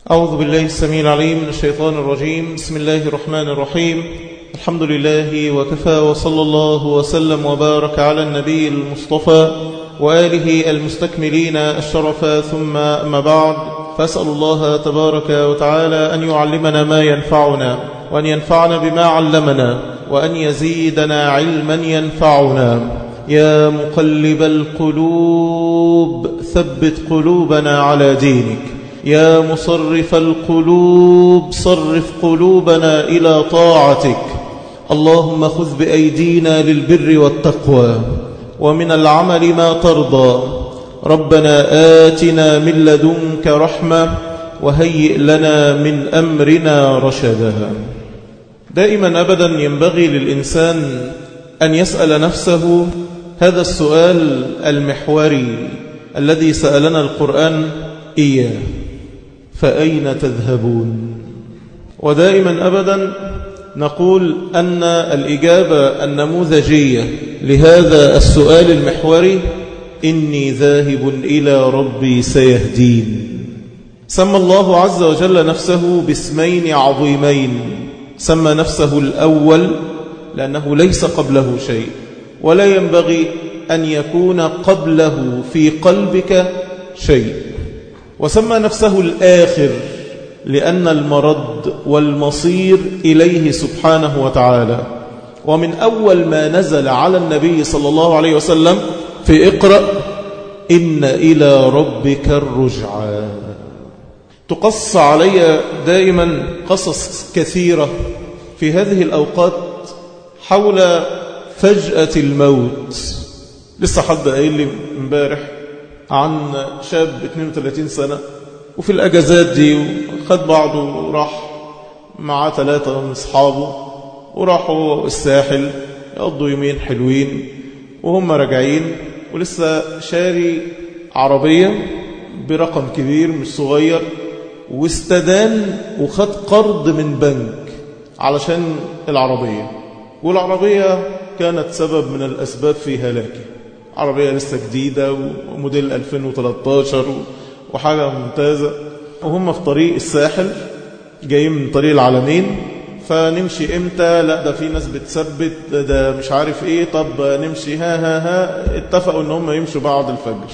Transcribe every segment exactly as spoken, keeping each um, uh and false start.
أعوذ بالله السميع العليم من الشيطان الرجيم. بسم الله الرحمن الرحيم. الحمد لله وكفى، وصلى الله وسلم وبارك على النبي المصطفى وآله المستكملين الشرفا، ثم أما بعد، فأسأل الله تبارك وتعالى أن يعلمنا ما ينفعنا، وأن ينفعنا بما علمنا، وأن يزيدنا علما ينفعنا. يا مقلب القلوب ثبت قلوبنا على دينك، يا مصرف القلوب صرف قلوبنا إلى طاعتك. اللهم خذ بأيدينا للبر والتقوى، ومن العمل ما ترضى. ربنا آتنا من لدنك رحمة، وهيئ لنا من أمرنا رشدا. دائما أبدا ينبغي للإنسان أن يسأل نفسه هذا السؤال المحوري الذي سألنا القرآن إياه: فأين تذهبون؟ ودائما أبدا نقول أن الإجابة النموذجية لهذا السؤال المحوري: إني ذاهب إلى ربي سيهدين. سمى الله عز وجل نفسه باسمين عظيمين. سمى نفسه الأول لأنه ليس قبله شيء، ولا ينبغي أن يكون قبله في قلبك شيء. وسمى نفسه الآخر لأن المرد والمصير إليه سبحانه وتعالى. ومن أول ما نزل على النبي صلى الله عليه وسلم في اقرأ: إن إلى ربك الرجعى. تقص علي دائما قصص كثيرة في هذه الأوقات حول فجأة الموت. لسه حد قايل لي امبارح عن شاب اثنين وثلاثين سنة، وفي الأجازات دي خد بعضه وراح مع ثلاثة من أصحابه، وراحوا الساحل يقضوا يومين حلوين، وهم راجعين ولسه شاري عربية برقم كبير مش صغير، واستدان وخد قرض من بنك علشان العربية، والعربية كانت سبب من الأسباب في هلاكه. عربية لسه جديدة وموديل ألفين وثلاثة عشر وحاجة ممتازة، وهم في طريق الساحل جايين من طريق العلمين. فنمشي امتى؟ لا ده في ناس بتثبت، ده, ده مش عارف ايه، طب نمشي ها ها ها. اتفقوا ان هم يمشوا بعد الفجر.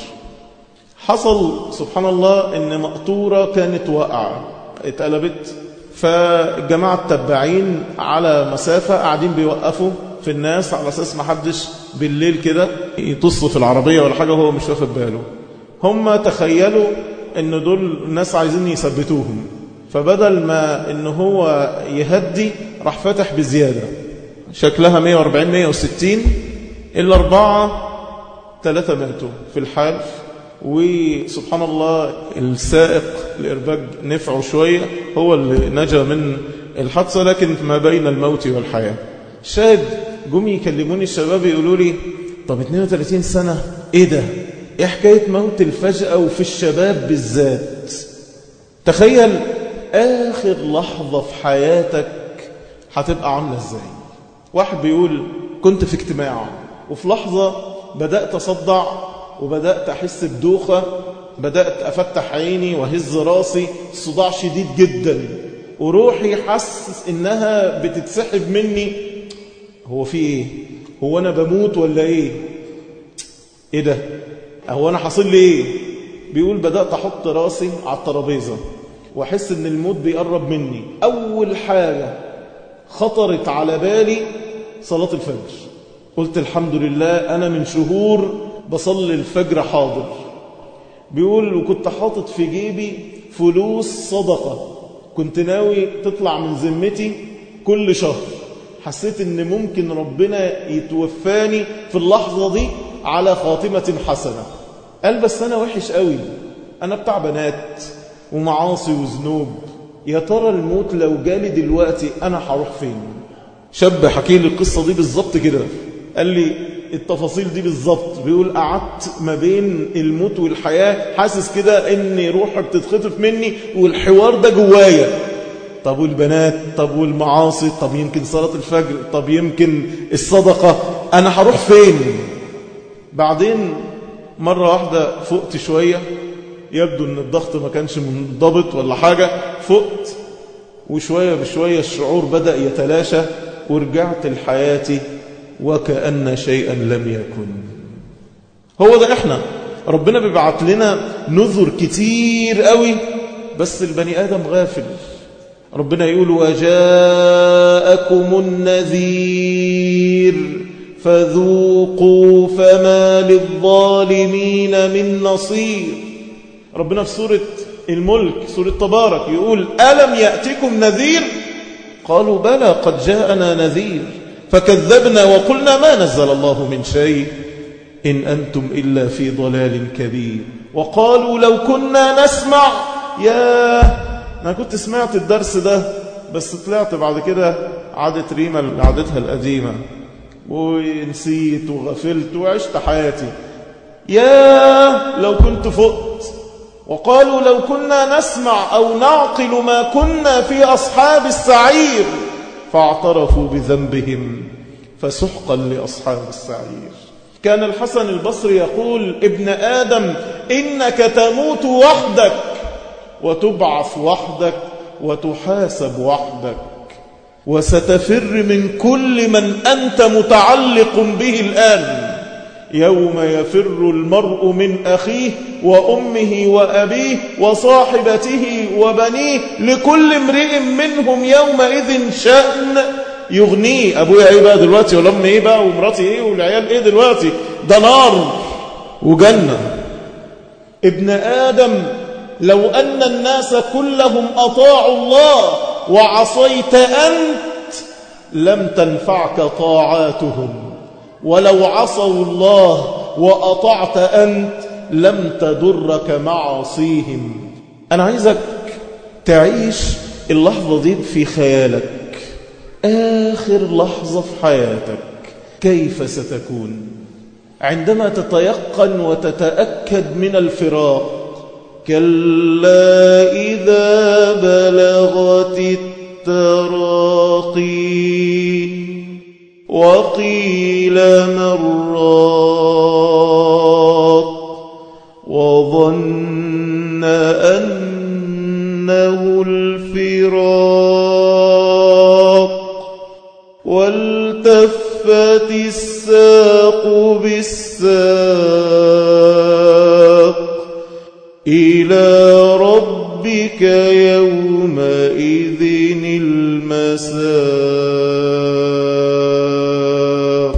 حصل سبحان الله ان مقطورة كانت واقعة اتقلبت، فالجماعة التبعين على مسافة قاعدين بيوقفوا في الناس على أساس ما حدش بالليل كده يتصل في العربية ولا حاجة وهو مش واخد باله. هم تخيلوا ان دول الناس عايزين يثبتوهم، فبدل ما ان هو يهدي راح فتح بزيادة شكلها مية وأربعين مية وستين. الأربعة ثلاثة ماتوا في الحال، وسبحان الله السائق الإرباج نفعه شوية، هو اللي نجا من الحادثة، لكن ما بين الموت والحياة. شاهد جم يكلموني الشباب يقولوا لي: طب اثنين وثلاثين سنة ايه ده؟ ايه حكاية موت الفجأة وفي الشباب بالذات؟ تخيل آخر لحظة في حياتك هتبقى عاملة ازاي. واحد بيقول: كنت في اجتماع وفي لحظة بدأت أصدع وبدأت أحس بدوخة، بدأت أفتح عيني وهز راسي، صداع شديد جدا، وروحي حسس إنها بتتسحب مني. هو في إيه؟ هو أنا بموت ولا إيه؟ إيه ده؟ هو أنا حصل لي إيه؟ بيقول: بدأت أحط راسي على الترابيزة وأحس إن الموت بيقرب مني. أول حاجة خطرت على بالي صلاة الفجر. قلت الحمد لله أنا من شهور بصلي الفجر حاضر. بيقول: وكنت حاطط في جيبي فلوس صدقة كنت ناوي تطلع من ذمتي كل شهر. حسيت ان ممكن ربنا يتوفاني في اللحظة دي على خاتمة حسنة. قال: بس انا وحش قوي، انا بتاع بنات ومعاصي وذنوب، يا ترى الموت لو جالي دلوقتي انا هروح فين؟ شاب حكي لي القصة دي بالظبط كده، قال لي التفاصيل دي بالظبط. بيقول: قعدت ما بين الموت والحياة حاسس كده ان روحي بتتخطف مني والحوار ده جوايا. طب والبنات، طب والمعاصي، طب يمكن صلاة الفجر، طب يمكن الصدقة، أنا هروح فين؟ بعدين مرة واحدة فقت شوية يبدو أن الضغط ما كانش منضبط ولا حاجة، فقت وشوية بشوية الشعور بدأ يتلاشى ورجعت لحياتي وكأن شيئا لم يكن. هو ده احنا، ربنا بيبعت لنا نذر كتير قوي بس البني آدم غافل. ربنا يقول وجاءكم النذير فذوقوا فما للظالمين من نصير. ربنا في سورة الملك سورة تبارك يقول ألم يأتكم نذير قالوا بلى قد جاءنا نذير فكذبنا وقلنا ما نزل الله من شيء إن أنتم إلا في ضلال كبير. وقالوا لو كنا نسمع، يا أنا كنت سمعت الدرس ده بس طلعت بعد كده عادت ريما لعادتها القديمة ونسيت وغفلت وعشت حياتي، يا لو كنت فقت. وقالوا لو كنا نسمع أو نعقل ما كنا في أصحاب السعير فاعترفوا بذنبهم فسحقا لأصحاب السعير. كان الحسن البصري يقول ابن آدم إنك تموت وحدك وتبعث وحدك وتحاسب وحدك وستفر من كل من أنت متعلق به الآن. يوم يفر المرء من أخيه وأمه وأبيه وصاحبته وبنيه لكل امرئ منهم يومئذ شأن يغنيه. أبويا إيه بقى دلوقتي ولا أمي إيه بقى ومراتي إيه والعيال إيه دلوقتي؟ ده نار وجنة. ابن آدم لو أن الناس كلهم أطاعوا الله وعصيت أنت لم تنفعك طاعاتهم، ولو عصوا الله وأطعت أنت لم تضرك معاصيهم. أنا عايزك تعيش اللحظة دي في خيالك، آخر لحظة في حياتك كيف ستكون عندما تتيقن وتتأكد من الفراق. كلا إذا بلغت التراقي وقيل من راق وظن أنه الفراق والتفت الساق بالساق إلى ربك يومئذ المساق.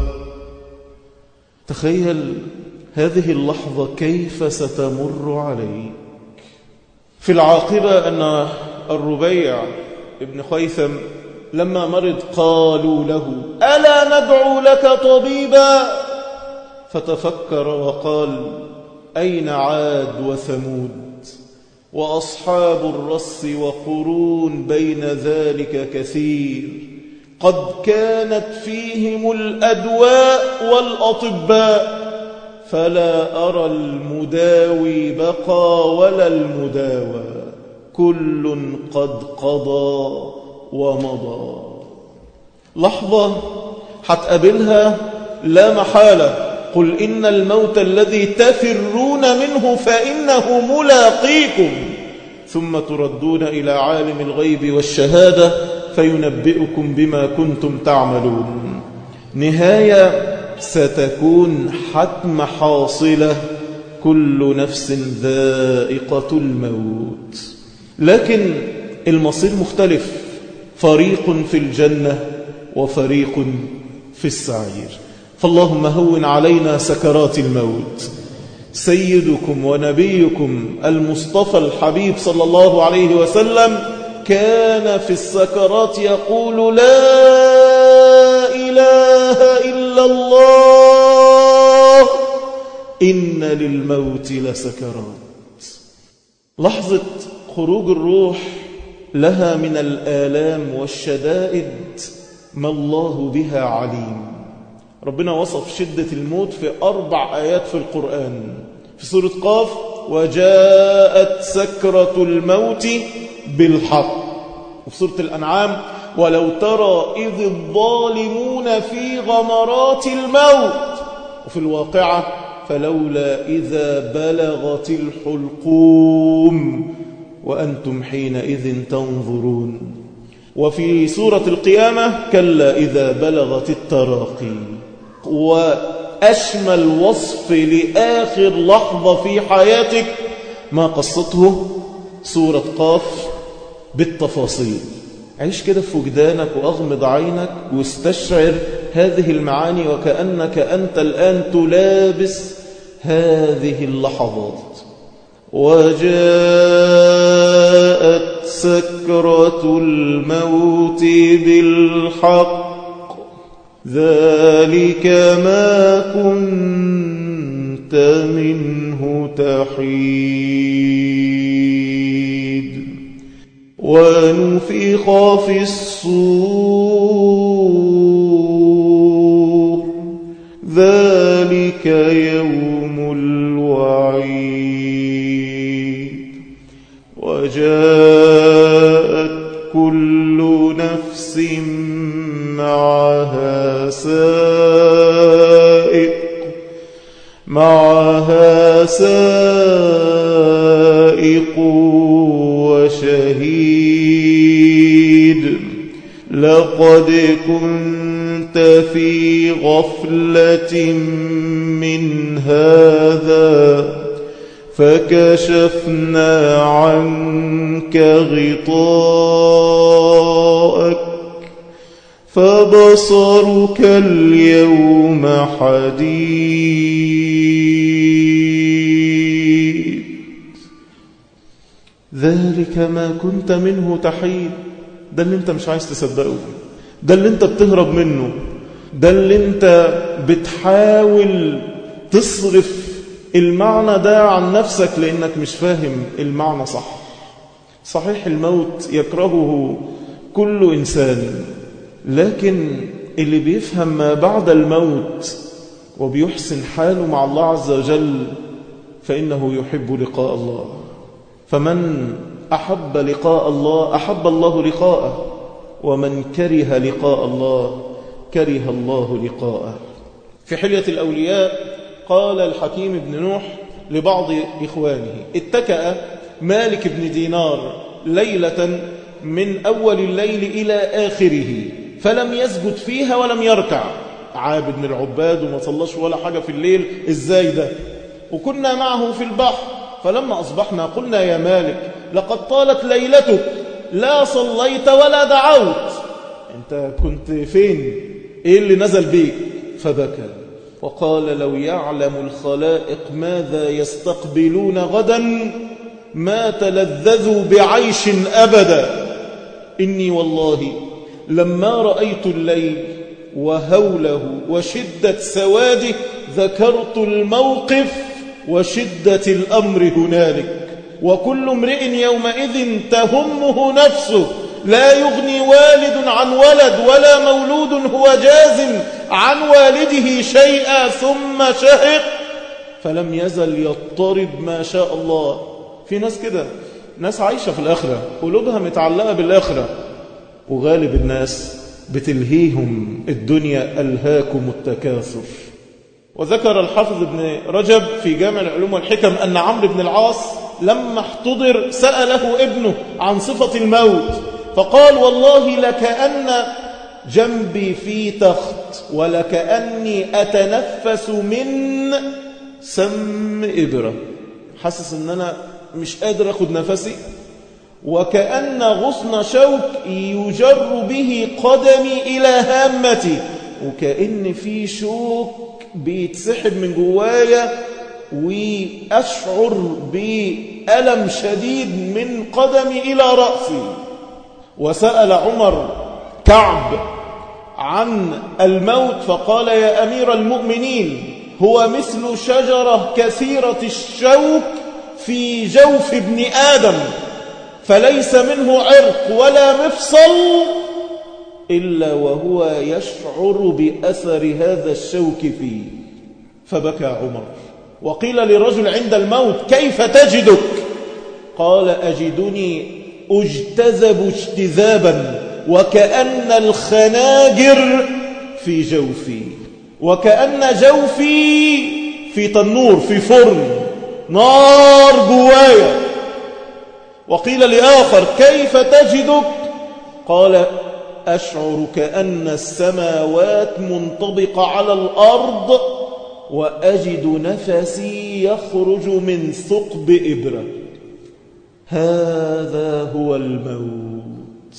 تخيل هذه اللحظة كيف ستمر عليك. في العاقبة أن الربيع ابن خيثم لما مرض قالوا له ألا ندعو لك طبيبا؟ فتفكر وقال أين عاد وثمود وأصحاب الرس وقرون بين ذلك كثير قد كانت فيهم الأدواء والأطباء فلا أرى المداوي بقى ولا المداوى كل قد قضى ومضى. لحظة هتقابلها لا محالة. قل إن الموت الذي تفرون منه فإنه ملاقيكم ثم تردون إلى عالم الغيب والشهادة فينبئكم بما كنتم تعملون. نهاية ستكون حتم حاصلة، كل نفس ذائقة الموت، لكن المصير مختلف، فريق في الجنة وفريق في السعير. فاللهم هون علينا سكرات الموت. سيدكم ونبيكم المصطفى الحبيب صلى الله عليه وسلم كان في السكرات يقول لا إله إلا الله إن للموت لسكرات. لحظة خروج الروح لها من الآلام والشدائد ما الله بها عليم. ربنا وصف شدة الموت في أربع آيات في القرآن. في سورة قاف وجاءت سكرة الموت بالحق، وفي سورة الأنعام ولو ترى إذ الظالمون في غمرات الموت، وفي الواقعة فلولا إذا بلغت الحلقوم وأنتم حينئذ تنظرون. وفي سورة القيامة كلا إذا بلغت التراقي. وأشمل وصف لآخر لحظة في حياتك ما قصته سورة قاف بالتفاصيل. عيش كده في وجدانك وأغمض عينك واستشعر هذه المعاني وكأنك أنت الآن تلابس هذه اللحظات. وجاءت سكرة الموت بالحق ذلك ما كنت منه تحيد. ونفخ في الصور ذلك يوم الوعيد. وجاءت كل نفس معها سائق معها سائق وشهيد. لقد كنت في غفلة من هذا فكشفنا عنك غطاءك فبصرك اليوم حديد. ذلك ما كنت منه تحيد. ده اللي انت مش عايز تصدقه، ده اللي انت بتهرب منه، ده اللي انت بتحاول تصرف المعنى ده عن نفسك لأنك مش فاهم المعنى صح. صحيح الموت يكرهه كل إنسان، لكن اللي بيفهم ما بعد الموت وبيحسن حاله مع الله عز وجل فإنه يحب لقاء الله. فمن أحب لقاء الله أحب الله لقاءه، ومن كره لقاء الله كره الله لقاءه. في حلية الأولياء قال الحكيم بن نوح لبعض إخوانه: اتكأ مالك بن دينار ليلة من أول الليل إلى آخره فلم يسجد فيها ولم يركع. عابد من العباد وما صلىش ولا حاجة في الليل، إزاي ده؟ وكنا معه في البحر، فلما أصبحنا قلنا: يا مالك لقد طالت ليلتك لا صليت ولا دعوت، أنت كنت فين؟ إيه اللي نزل بيك؟ فبكى وقال: لو يعلم الخلائق ماذا يستقبلون غدا ما تلذذوا بعيش أبدا. إني والله لما رأيت الليل وهوله وشدة سواده ذكرت الموقف وشدة الأمر هنالك، وكل امرئ يومئذ تهمه نفسه، لا يغني والد عن ولد ولا مولود هو جاز عن والده شيئا ثم شهق فلم يزل يضطرب ما شاء الله. في ناس كده، ناس عايشة في الآخرة، قلوبها متعلقة بالآخرة، وغالب الناس بتلهيهم الدنيا، ألهاكم التكاثر. وذكر الحافظ ابن رجب في جامع العلوم والحكم أن عمرو بن العاص لما احتضر سأله ابنه عن صفة الموت فقال: والله لكأن جنبي في تخت ولكأني أتنفس من سم إبرة، حاسس أن أنا مش قادر أخذ نفسي، وكأن غصن شوك يجر به قدمي إلى هامتي، وكأن في شوك بيتسحب من جوايا وأشعر بألم شديد من قدمي إلى رأسي. وسأل عمر كعب عن الموت فقال: يا أمير المؤمنين هو مثل شجرة كثيرة الشوك في جوف ابن آدم فليس منه عرق ولا مفصل إلا وهو يشعر بأثر هذا الشوك فيه. فبكى عمر. وقيل لرجل عند الموت: كيف تجدك؟ قال: أجدني أجتذب اجتذابا وكأن الخناجر في جوفي، وكأن جوفي في تنور في فرن نار جوايا. وقيل لآخر كيف تجدك؟ قال أشعر كأن السماوات منطبقة على الأرض وأجد نفسي يخرج من ثقب إبرة. هذا هو الموت.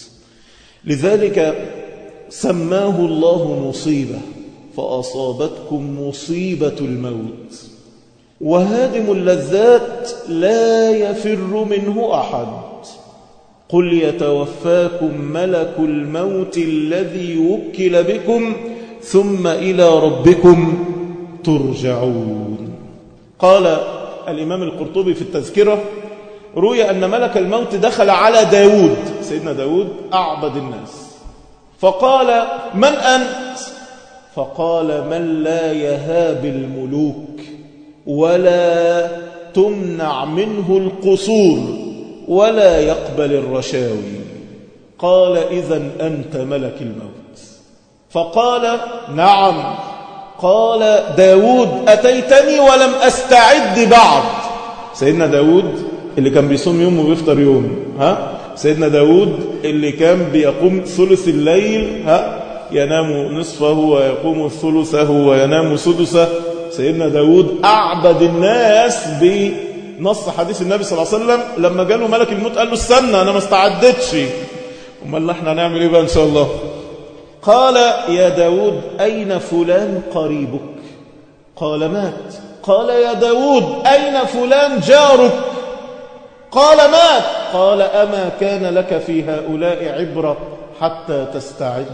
لذلك سماه الله مصيبة، فأصابتكم مصيبة الموت. وهادم اللذات لا يفر منه أحد. قل يتوفاكم ملك الموت الذي وكل بكم ثم إلى ربكم ترجعون. قال الإمام القرطبي في التذكرة روي أن ملك الموت دخل على داود، سيدنا داود أعبد الناس، فقال من أنت؟ فقال من لا يهاب الملوك ولا تمنع منه القصور ولا يقبل الرشاوي. قال إذن أنت ملك الموت. فقال نعم. قال داود أتيتني ولم أستعد بعد. سيدنا داود اللي كان بيصوم يوم وبيفطر يوم، ها؟ سيدنا داود اللي كان بيقوم ثلث الليل، ها؟ ينام نصفه ويقوم ثلثه وينام سدسه. سيدنا داود أعبد الناس بنص حديث النبي صلى الله عليه وسلم لما جاله ملك الموت قال له استنى أنا ما استعدتش. أمال احنا هنعمل إيه بقى إن شاء الله؟ قال يا داود أين فلان قريبك؟ قال مات. قال يا داود أين فلان جارك؟ قال مات. قال أما كان لك في هؤلاء عبرة حتى تستعد؟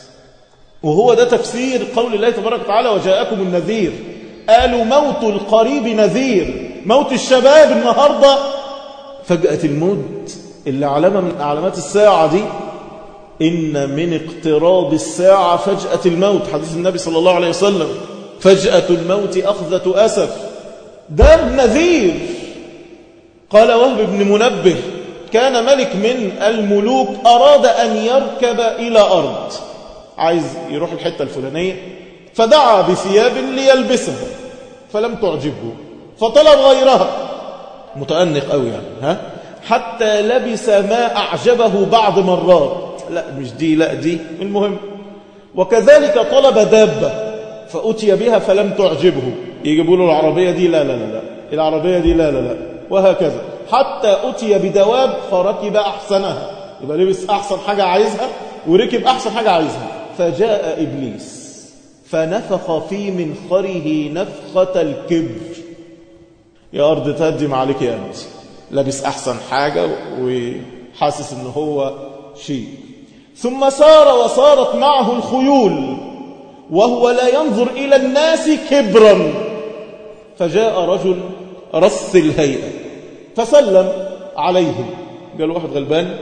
وهو ده تفسير قول الله تبارك وتعالى وجاءكم النذير. قالوا موت القريب نذير، موت الشباب النهاردة فجأة الموت اللي علامة من علامات الساعة دي. إن من اقتراب الساعة فجأة الموت، حديث النبي صلى الله عليه وسلم فجأة الموت أخذة أسف. ده النذير. قال وهب بن منبه كان ملك من الملوك أراد أن يركب إلى أرض، عايز يروح الحتة الفلانية، فدعا بثياب ليلبسها فلم تعجبه فطلب غيرها، متأنق قوي يعني، ها؟ حتى لبس ما أعجبه بعض مرات، لا مش دي لا دي، المهم. وكذلك طلب دابة فأتي بها فلم تعجبه، يجيبوا له العربية دي لا لا لا لا العربية دي لا لا لا وهكذا، حتى أتي بدواب فركب أحسنها، يبقى لبس أحسن حاجة عايزها وركب أحسن حاجة عايزها. فجاء إبليس فنفخ في منخره نفخة الكبر. يا أرض تهدم عليك يا أنت، لابس أحسن حاجة وحاسس إنه هو شيء. ثم سار وصارت معه الخيول وهو لا ينظر إلى الناس كبرا. فجاء رجل رص الهيئة فسلم عليه، قال واحد غلبان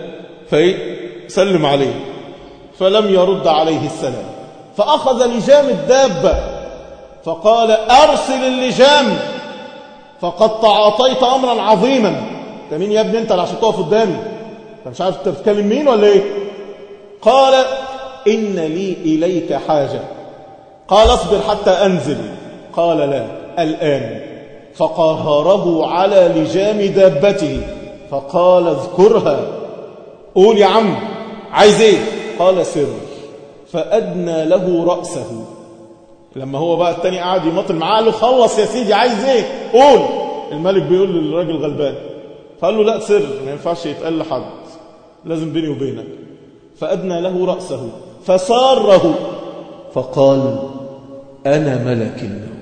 فسلم عليه فلم يرد عليه السلام، فأخذ لجام الدابة فقال أرسل اللجام فقد تعاطيت أمرا عظيما. انت مين يا ابني انت عشان تقف قدامي؟ انت مش عارف انت بتتكلم مين ولا ايه؟ قال إن لي إليك حاجة. قال اصبر حتى أنزل. قال لا الآن. فقهره على لجام دابته فقال اذكرها، قول يا عم عايز ايه؟ قال سر. فأدنى له رأسه. لما هو بقى التاني قاعد يمطل معاه قال له خلص يا سيدي عايز ايه؟ قول. الملك بيقول للراجل غلبان، فقال له لا سر ما ينفعش يتقال لحد، لازم بيني وبينك. فأدنى له رأسه فساره فقال أنا ملك الموت.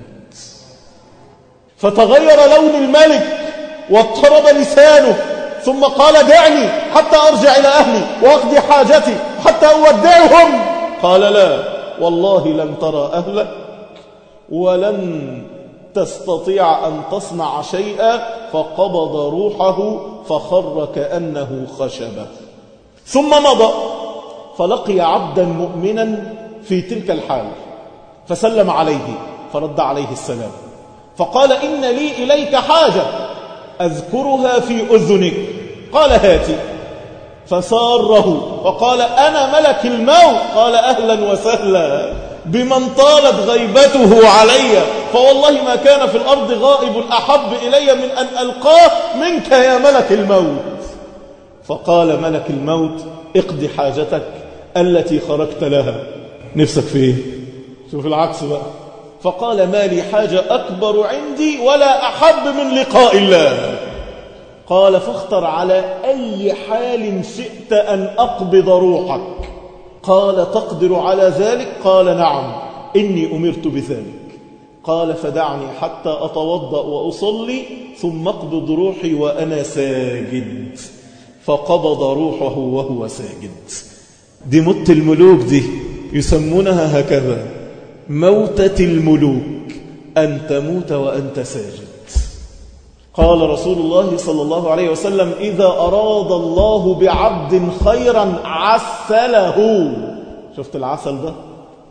فتغير لون الملك واضطرب لسانه، ثم قال دعني حتى أرجع إلى أهلي وأقضي حاجتي حتى أودعهم. قال لا والله لن ترى أهلك ولن تستطيع أن تصنع شيئا. فقبض روحه فخر كأنه خشبة. ثم مضى فلقي عبدا مؤمنا في تلك الحال فسلم عليه فرد عليه السلام فقال إن لي إليك حاجة أذكرها في أذنك. قال هاتي. فساره وقال أنا ملك الموت. قال أهلا وسهلا بمن طالت غيبته علي فوالله ما كان في الأرض غائب أحب إلي من أن ألقاه منك يا ملك الموت. فقال ملك الموت اقضي حاجتك التي خرجت لها. نفسك فيه؟ شوف العكس بقى. فقال ما لي حاجة أكبر عندي ولا أحب من لقاء الله. قال فاختر على أي حال شئت أن أقبض روحك. قال تقدر على ذلك؟ قال نعم إني أمرت بذلك. قال فدعني حتى أتوضأ وأصلي ثم اقبض روحي وأنا ساجد. فقبض روحه وهو ساجد. دي موت الملوك، دي يسمونها هكذا موتة الملوك، أن تموت وأنت ساجد. قال رسول الله صلى الله عليه وسلم إذا أراد الله بعبد خيرا عسله. شفت العسل ده؟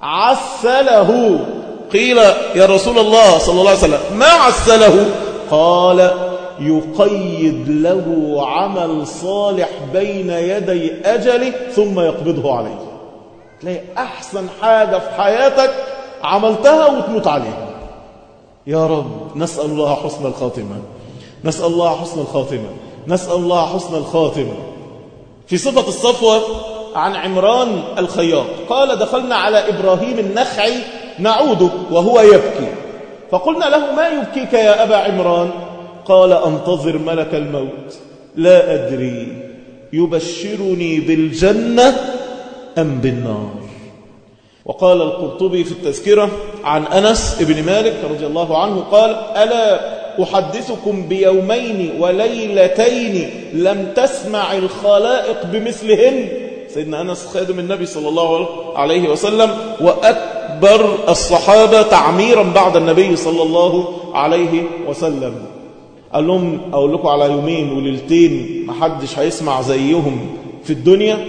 عسله. قيل يا رسول الله صلى الله عليه وسلم ما عسله؟ قال يقيد له عمل صالح بين يدي أجله ثم يقبضه عليه. تلاقي أحسن حاجة في حياتك عملتها وتموت عليها. يا رب نسأل الله حسن الخاتمة، نسأل الله حسن الخاتمة، نسأل الله حسن الخاتمة. في صفة الصفوة عن عمران الخياط قال دخلنا على إبراهيم النخعي نعوده وهو يبكي، فقلنا له ما يبكيك يا أبا عمران؟ قال أنتظر ملك الموت لا أدري يبشرني بالجنة أم بالنار. وقال القرطبي في التذكرة عن أنس بن مالك رضي الله عنه قال ألا أحدثكم بيومين وليلتين لم تسمع الخلائق بمثلهن. سيدنا أنس خادم النبي صلى الله عليه وسلم وأكبر الصحابة تعميرا بعد النبي صلى الله عليه وسلم. قال لهم أقول لكم على يومين وليلتين محدش هيسمع زيهم في الدنيا.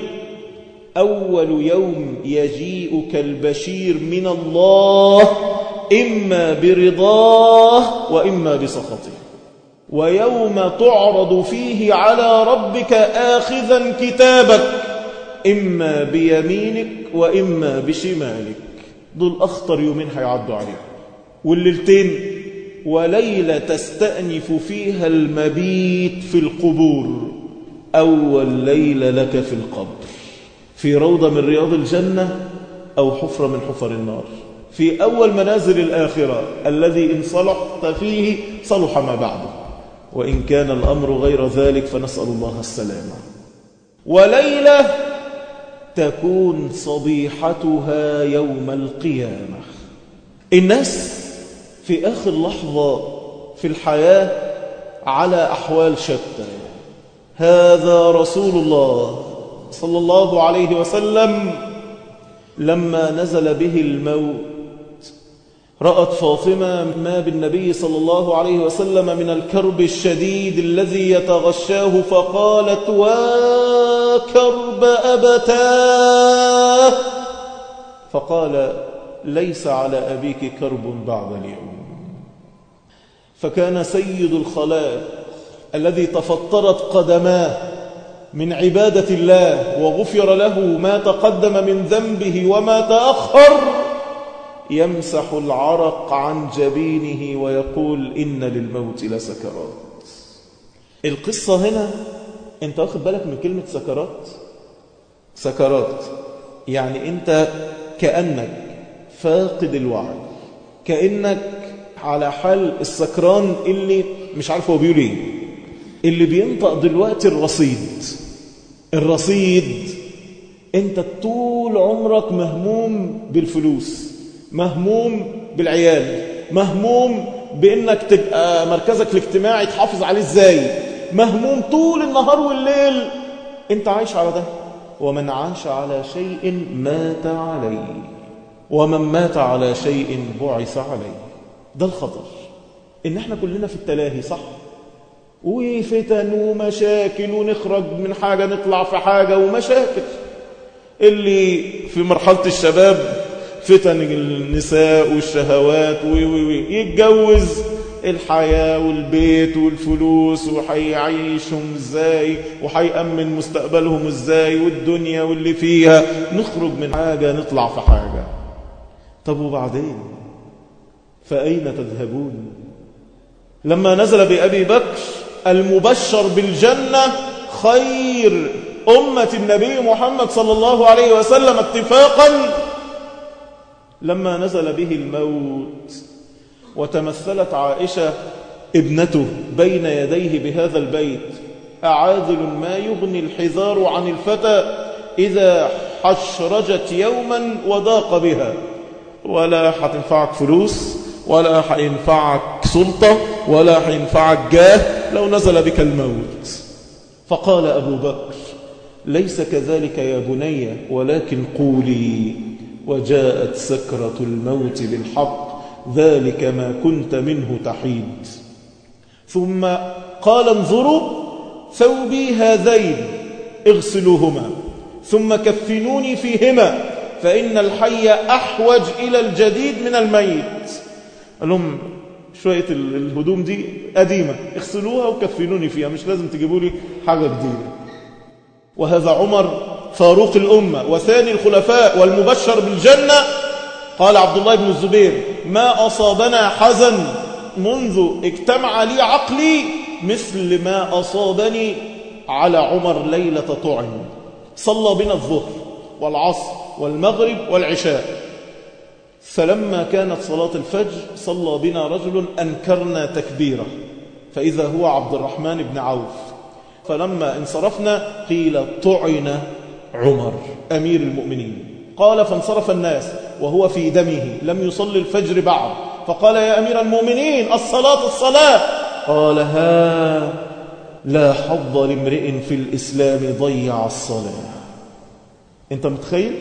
أول يوم يجيئك البشير من الله إما برضاه وإما بسخطه، ويوم تعرض فيه على ربك آخذا كتابك إما بيمينك وإما بشمالك. دول أخطر يومين هيعدوا عليك. والليلتين وليلة تستأنف فيها المبيت في القبور، أول ليلة لك في القبر، في روضة من رياض الجنة أو حفرة من حفر النار، في أول منازل الآخرة الذي إن صلحت فيه صلح ما بعده، وإن كان الأمر غير ذلك فنسأل الله السلامة. وليلة تكون صبيحتها يوم القيامة. الناس في آخر لحظة في الحياة على أحوال شتى. هذا رسول الله صلى الله عليه وسلم لما نزل به الموت رأت فاطمة ما بالنبي صلى الله عليه وسلم من الكرب الشديد الذي يتغشاه، فقالت وكرب أبتاه. فقال ليس على أبيك كرب بعد اليوم. فكان سيد الخلائق الذي تفطرت قدماه من عبادة الله وغفر له ما تقدم من ذنبه وما تأخر يمسح العرق عن جبينه ويقول إن للموت لسكرات. القصة هنا انت واخد بالك من كلمة سكرات؟ سكرات يعني انت كأنك فاقد الوعي، كأنك على حال السكران اللي مش عارف هو بيقول ايه، اللي بينطق دلوقتي الرصيد. الرصيد انت طول عمرك مهموم بالفلوس، مهموم بالعيال، مهموم بانك تبقى مركزك الاجتماعي تحافظ عليه ازاي، مهموم طول النهار والليل انت عايش على ده. ومن عاش على شيء مات عليه، ومن مات على شيء بعث عليه. ده الخطر، ان احنا كلنا في التلاهي، صح؟ وفتن ومشاكل ونخرج من حاجة نطلع في حاجة ومشاكل. اللي في مرحلة الشباب فتن النساء والشهوات ويتجوز، الحياة والبيت والفلوس وحيعيشهم ازاي وحيأمن مستقبلهم ازاي والدنيا واللي فيها. نخرج من حاجة نطلع في حاجة. طب وبعدين فأين تذهبون؟ لما نزل بأبي بكر المبشر بالجنة خير أمة النبي محمد صلى الله عليه وسلم اتفاقا، لما نزل به الموت وتمثلت عائشة ابنته بين يديه بهذا البيت: أعاذل ما يغني الحذار عن الفتى إذا حشرجت يوما وضاق بها. ولا هتنفعك فلوس، ولا هينفعك سلطة، ولا هينفعك جاه لو نزل بك الموت. فقال أبو بكر: ليس كذلك يا بني، ولكن قولي: وجاءت سكرة الموت بالحق، ذلك ما كنت منه تحيد. ثم قال: انظروا ثوبي هذين اغسلوهما ثم كفنوني فيهما، فإن الحي أحوج إلى الجديد من الميت. قال لهم: شوية الهدوم دي قديمة، اغسلوها وكفنوني فيها، مش لازم تجيبوا لي حاجة جديدة. وهذا عمر فاروق الأمة وثاني الخلفاء والمبشر بالجنة. قال عبد الله بن الزبير: ما أصابنا حزن منذ اجتمع لي عقلي مثل ما أصابني على عمر ليلة طعن. صلى بنا الظهر والعصر والمغرب والعشاء، فلما كانت صلاة الفجر صلى بنا رجل أنكرنا تكبيره، فإذا هو عبد الرحمن بن عوف. فلما انصرفنا قيل: طعن عمر أمير المؤمنين. قال: فانصرف الناس وهو في دمه، لم يصلي الفجر بعد، فقال: يا أمير المؤمنين الصلاة الصلاة. قال: ها لا حظ لامرئ في الإسلام ضيع الصلاة. انت متخيل؟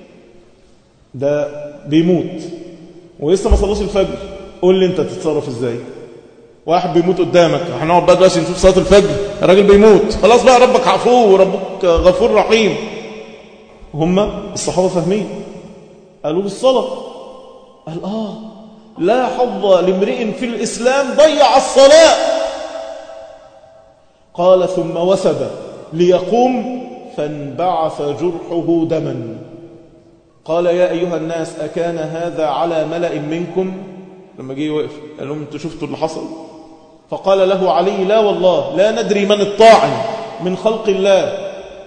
ده بيموت ولسه ما صلاش الفجر، قول لي انت تتصرف ازاي؟ واحد بيموت قدامك، هنقعد بقى دلوقتي نشوف صلاة الفجر، الراجل بيموت، خلاص بقى ربك عفو وربك غفور رحيم. هم الصحابة فاهمين، قالوا بالصلاة. قال: آه لا حظ لامرئ في الإسلام ضيع الصلاة. قال: ثم وثب ليقوم فانبعث جرحه دما. قال: يا أيها الناس أكان هذا على ملأ منكم؟ لما جه وقف قال لهم: انتوا شفتوا اللي حصل؟ فقال له علي: لا والله لا ندري من الطاعن من خلق الله،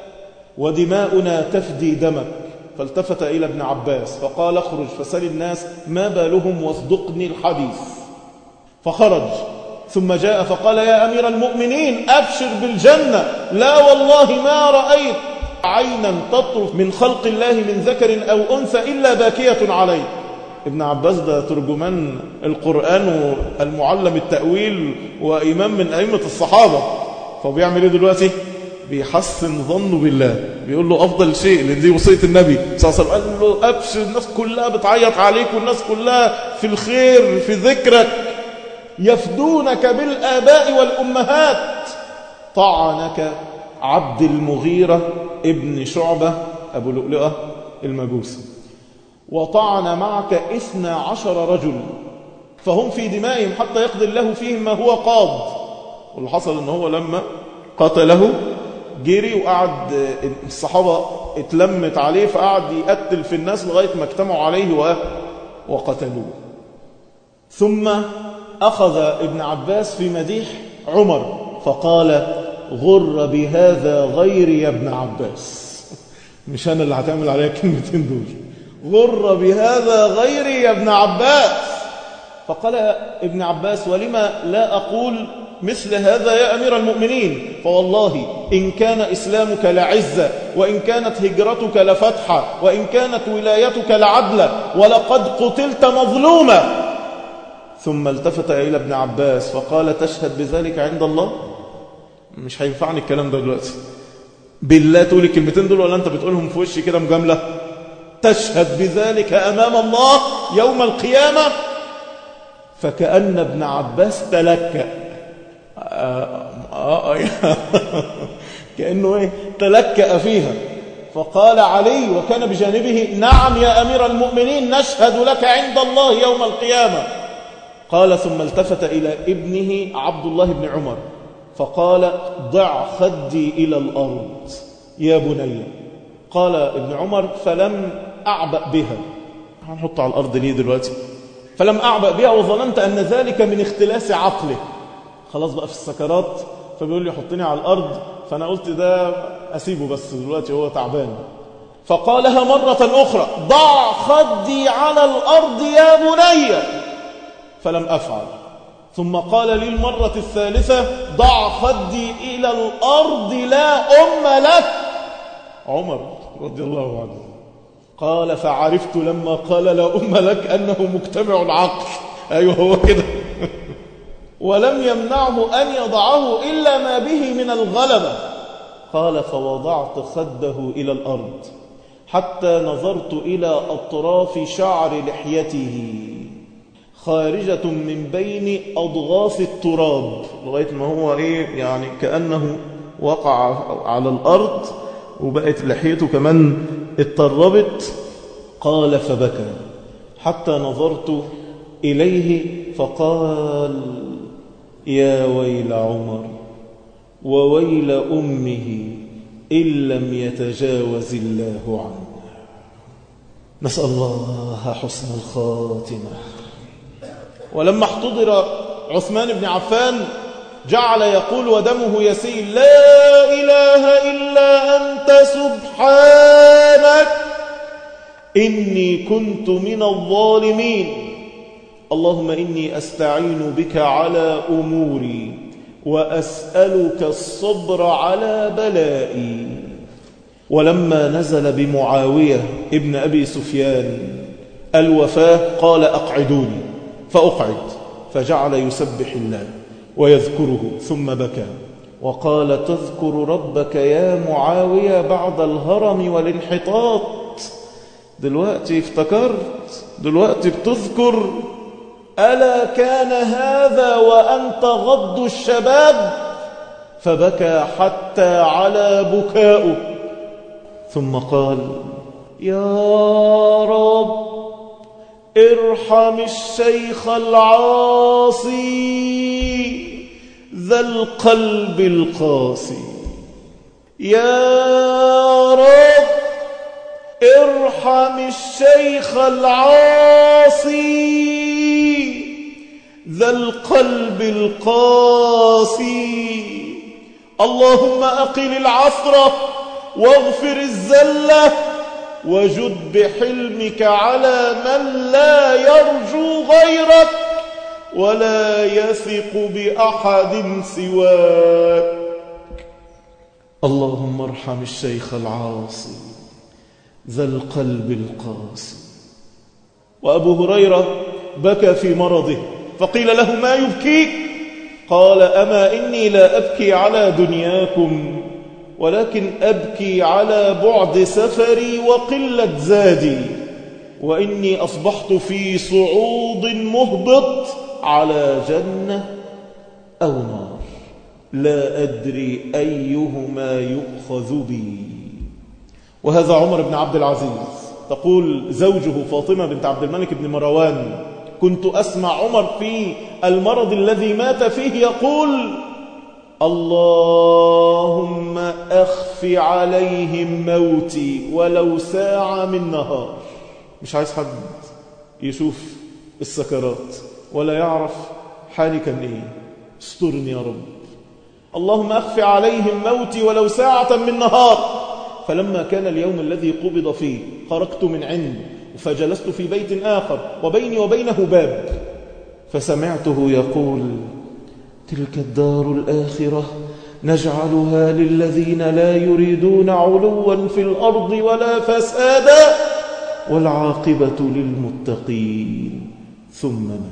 ودماؤنا تفدي دمك. فالتفت إلى ابن عباس فقال: اخرج فسل الناس ما بالهم واصدقني الحديث. فخرج ثم جاء فقال: يا أمير المؤمنين أبشر بالجنة، لا والله ما رأيت عينا تطرف من خلق الله من ذكر أو أنثى إلا باكية عليه. ابن عباس ده ترجمان القرآن والمعلم التأويل وإمام من أئمة الصحابة، فبيعمل إيه دلوقتي؟ بيحسن ظنه بالله، بيقول له أفضل شيء، لأن دي وصية النبي صلى الله عليه وسلم، قال له: أبشر، الناس كلها بتعيط عليك والناس كلها في الخير في ذكرك، يفدونك بالآباء والأمهات. طعنك عبد المغيرة ابن شعبة أبو لؤلؤة المجوسي، وطعن معك اثنى عشر رجل، فهم في دمائهم حتى يقضي الله فيهم ما هو قاض. واللي حصل ان هو لما قتله جري وقعد الصحابة اتلمت عليه، فقعد يقتل في الناس لغاية ما اجتمعوا عليه وقتلوه. ثم أخذ ابن عباس في مديح عمر فقال: غر بهذا غيري يا ابن عباس. مش أنا اللي هتعمل عليها كلمتين دول، غر بهذا غيري يا ابن عباس. فقال ابن عباس: ولما لا أقول مثل هذا يا أمير المؤمنين؟ فوالله إن كان إسلامك لعزة، وإن كانت هجرتك لفتحة، وإن كانت ولايتك لعدلة، ولقد قتلت مظلوما. ثم التفت إلى ابن عباس فقال: تشهد بذلك عند الله؟ مش هينفعني الكلام ده دلوقتي، بالله تقول الكلمتين دول ولا أنت بتقولهم في وشي كده مجاملة؟ تشهد بذلك أمام الله يوم القيامة. فكأن ابن عباس تلكأ، آه آه آه كأنه إيه؟ تلكأ فيها. فقال علي وكان بجانبه: نعم يا أمير المؤمنين، نشهد لك عند الله يوم القيامة. قال: ثم التفت إلى ابنه عبد الله بن عمر فقال: ضع خدي إلى الأرض يا بني. قال ابن عمر: فلم أعبأ بها. هنحط على الأرض ليه دلوقتي؟ فلم أعبأ بها وظننت أن ذلك من اختلاس عقله. خلاص بقى في السكرات، فبيقول لي حطني على الأرض، فأنا قلت ده أسيبه بس دلوقتي هو تعبان. فقالها مرة أخرى: ضع خدي على الأرض يا بني، فلم أفعل. ثم قال لي المرة الثالثة: ضع خدي إلى الأرض لا أم لك. عمر رضي الله عنه قال: فعرفت لما قال لا أم لك أنه مجتمع العقل. أيوه هو كده. ولم يمنعه أن يضعه إلا ما به من الغلبة. قال: فوضعت خده إلى الأرض حتى نظرت إلى أطراف شعر لحيته خارجة من بين أضغاث التراب، لغاية ما هو إيه يعني كأنه وقع على الأرض وبقت لحيته كمان اتطربت. قال: فبكى حتى نظرت إليه فقال: يا ويل عمر وويل أمه إن لم يتجاوز الله عنه. نسأل الله حسن الخاتمة. ولما احتضر عثمان بن عفان جعل يقول ودمه يسيل: لا إله إلا أنت سبحانك إني كنت من الظالمين، اللهم إني أستعين بك على أموري وأسألك الصبر على بلائي. ولما نزل بمعاوية ابن أبي سفيان الوفاة قال: أقعدوني، فأقعد، فجعل يسبح الله ويذكره ثم بكى وقال: تذكر ربك يا معاوية بعد الهرم والانحطاط. دلوقتي افتكرت، دلوقتي بتذكر. ألا كان هذا وأنت غض الشباب؟ فبكى حتى على بكاؤه، ثم قال: يا رب ارحم الشيخ العاصي ذا القلب القاسي. يا رب ارحم الشيخ العاصي ذا القلب القاسي. اللهم أقل العثرة واغفر الزلة وجد بحلمك على من لا يرجو غيرك ولا يثق بأحد سواك. اللهم ارحم الشيخ العاصي ذا القلب القاسي. وأبو هريرة بكى في مرضه فقيل له: ما يبكيك؟ قال: أما إني لا أبكي على دنياكم ولكن أبكي على بعد سفري وقلة زادي، وإني أصبحت في صعود مهبط على جنة أو نار لا أدري أيهما يؤخذ بي. وهذا عمر بن عبد العزيز. تقول زوجه فاطمة بنت عبد الملك بن مروان: كنت أسمع عمر في المرض الذي مات فيه يقول: اللهم أخف عليهم موتي ولو ساعة من نهار. مش عايز حد يشوف السكرات ولا يعرف حالي كان إيه. استرني يا رب. اللهم أخف عليهم موتي ولو ساعة من نهار. فلما كان اليوم الذي قبض فيه خرجت من عنده فجلست في بيت آخر وبيني وبينه باب، فسمعته يقول: تلك الدار الآخرة نجعلها للذين لا يريدون علوا في الأرض ولا فسادا والعاقبة للمتقين. ثم مات.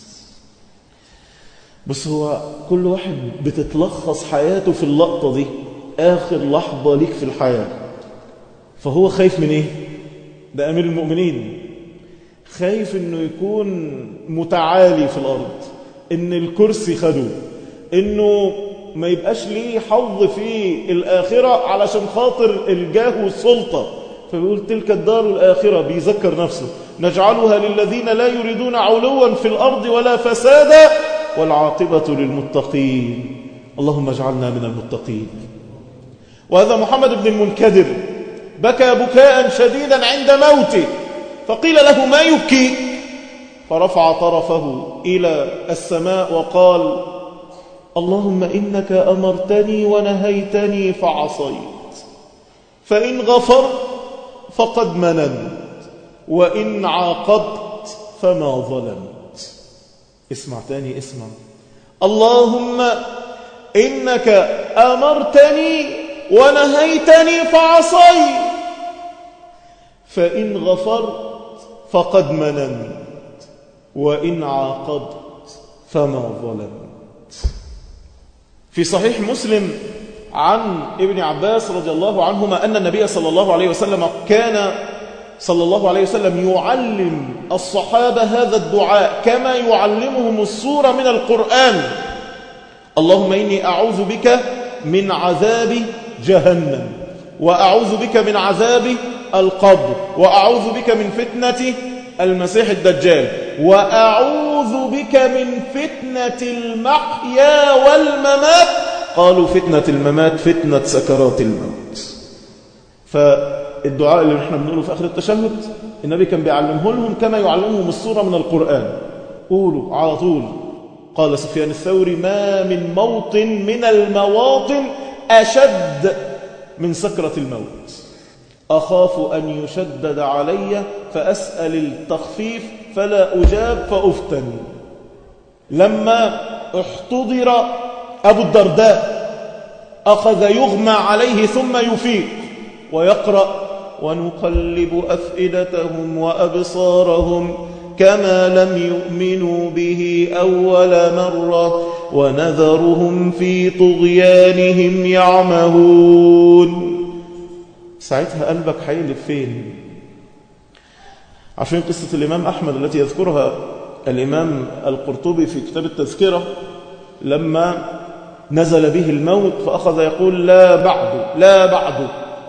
بس هو كل واحد بتتلخص حياته في اللقطة دي، آخر لحظة ليك في الحياة. فهو خايف من إيه؟ ده أمير المؤمنين، خايف إنه يكون متعالي في الأرض، إن الكرسي خدوه، إنه ما يبقاش ليه حظ في الآخرة علشان خاطر الجاه والسلطة. فبيقول تلك الدار الآخرة، بيذكر نفسه: نجعلها للذين لا يريدون علوا في الأرض ولا فسادا والعاقبة للمتقين. اللهم اجعلنا من المتقين. وهذا محمد بن المنكدر بكى بكاء شديدا عند موته، فقيل له: ما يبكيك؟ فرفع طرفه إلى السماء وقال: اللهم إنك أمرتني ونهيتني فعصيت، فإن غفرت فقد مننت، وإن عاقبت فما ظلمت. اسمع تاني، اسمع: اللهم إنك أمرتني ونهيتني فعصيت، فإن غفرت فقد مننت، وإن عاقبت فما ظلمت. في صحيح مسلم عن ابن عباس رضي الله عنهما أن النبي صلى الله عليه وسلم كان صلى الله عليه وسلم يعلم الصحابة هذا الدعاء كما يعلمهم السورة من القرآن: اللهم إني أعوذ بك من عذاب جهنم، وأعوذ بك من عذاب القبر، وأعوذ بك من فتنة المسيح الدجال، وأعوذ بك من فتنة المحيا والممات. قالوا فتنة الممات فتنة سكرات الموت. فالدعاء اللي نحن بنقوله في آخر التشهد النبي كان بيعلمه لهم كما يعلمهم السورة من القرآن. قولوا على طول. قال سفيان الثوري: ما من موطن من المواطن أشد من سكرة الموت، أخاف أن يشدد علي فأسأل التخفيف فلا أجاب فأفتن. لما احتضر أبو الدرداء أخذ يغمى عليه ثم يفيق ويقرأ: ونقلب أفئدتهم وأبصارهم كما لم يؤمنوا به أول مرة ونذرهم في طغيانهم يعمهون. ساعتها قلبك هيقلب فين؟ عشان قصة الإمام أحمد التي يذكرها الإمام القرطبي في كتاب التذكرة، لما نزل به الموت فأخذ يقول: لا بعد لا بعد،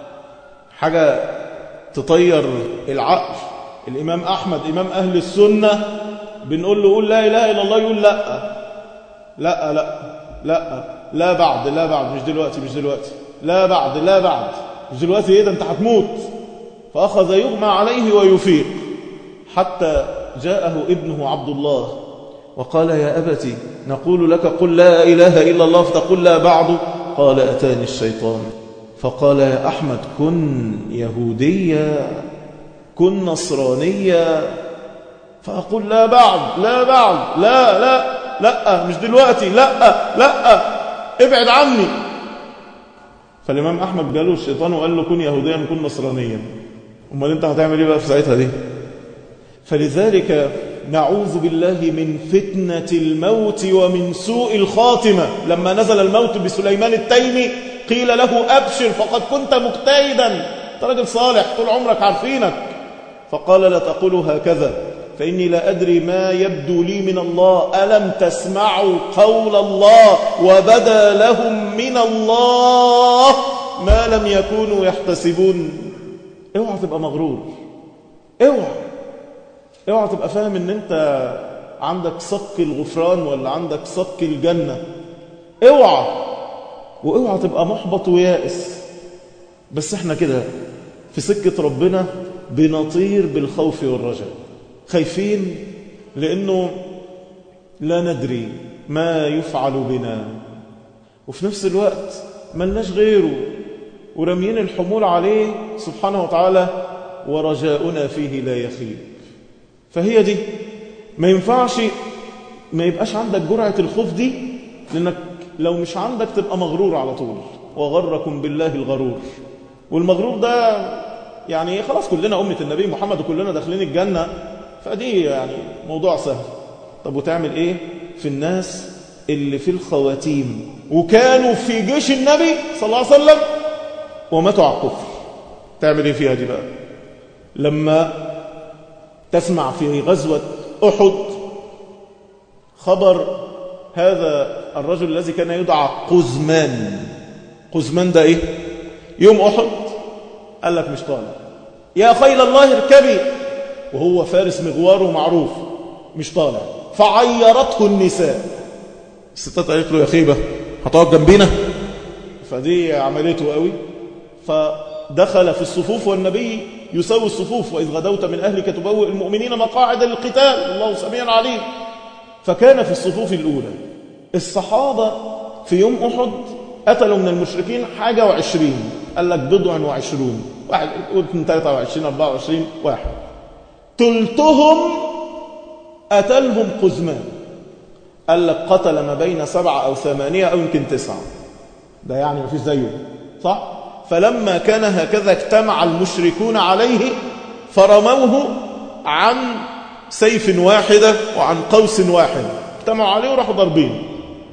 حاجة تطير العقل. الإمام أحمد إمام أهل السنة بنقول له قول لا إله إلا الله، يقول لا لا لا لا لا بعد لا بعد مش دلوقتي مش دلوقتي لا بعد لا بعد مش دلوقتي، إيه ده أنت هتموت. فأخذ يغمى عليه ويفيق حتى جاءه ابنه عبد الله وقال: يا أبتي نقول لك قل لا إله إلا الله فتقول لا بعد. قال: أتاني الشيطان فقال: يا أحمد كن يهوديا كن نصرانيا. فأقول لا بعد لا بعد لا لا لا مش دلوقتي لا لا ابعد عني. فالإمام أحمد قال له الشيطان وقال له كن يهوديا كن نصرانيا. أمال أنت هتعمل إيه بقى في ساعتها دي؟ فلذلك نعوذ بالله من فتنة الموت ومن سوء الخاتمة. لما نزل الموت بسليمان التيمي قيل له: أبشر فقد كنت مجتهدا، أنت راجل صالح طول عمرك عارفينك. فقال: لا تقولوا هكذا فإني لا أدري ما يبدو لي من الله. ألم تسمعوا قول الله وبدا لهم من الله ما لم يكونوا يحتسبون. اوعى تبقى مغرور، اوعى اوعى تبقى فاهم ان انت عندك صك الغفران ولا عندك صك الجنة. اوعى واوعى تبقى محبط ويائس. بس احنا كده في سكة ربنا بنطير بالخوف والرجاء، خايفين لأنه لا ندري ما يفعل بنا، وفي نفس الوقت ملناش غيره ورميين الحمول عليه سبحانه وتعالى، ورجاؤنا فيه لا يخيب. فهي دي ما ينفعش ما يبقاش عندك جرعة الخوف دي، لأنك لو مش عندك تبقى مغرور على طول. وغركم بالله الغرور. والمغرور ده يعني خلاص كلنا أمة النبي محمد وكلنا داخلين الجنة، فدي يعني موضوع سهل. طب وتعمل إيه في الناس اللي في الخواتيم وكانوا في جيش النبي صلى الله عليه وسلم وماتوا على الكفر؟ تعمل إيه فيها دي بقى؟ لما تسمع في غزوة أحد خبر هذا الرجل الذي كان يدعى قزمان. قزمان ده إيه؟ يوم أحد قال لك مش طالع، يا خيل الله اركبي، وهو فارس مغواره معروف، مش طالع. فعيرته النساء، الستات قالت له يا خيبة هتقعد جنبينا؟ فدي عملته قوي. فدخل في الصفوف والنبي يسوي الصفوف، وإذ غدوت من أهلك تبوئ المؤمنين مقاعد للقتال الله سميع عليم. فكان في الصفوف الأولى. الصحابة في يوم أحد قتلوا من المشركين حاجة وعشرين، قال لك بضع وعشرون، واحد يقول من ثلاثة وعشرين أربعة وعشرين واحد. تلتهم قتلهم قزمان، قال لك قتل ما بين سبعة أو ثمانية أو يمكن تسعة، ده يعني ما فيش زيه صح؟ فلما كان هكذا اجتمع المشركون عليه فرموه عن سيف واحدة وعن قوس واحد، اجتمعوا عليه وراحوا ضربين.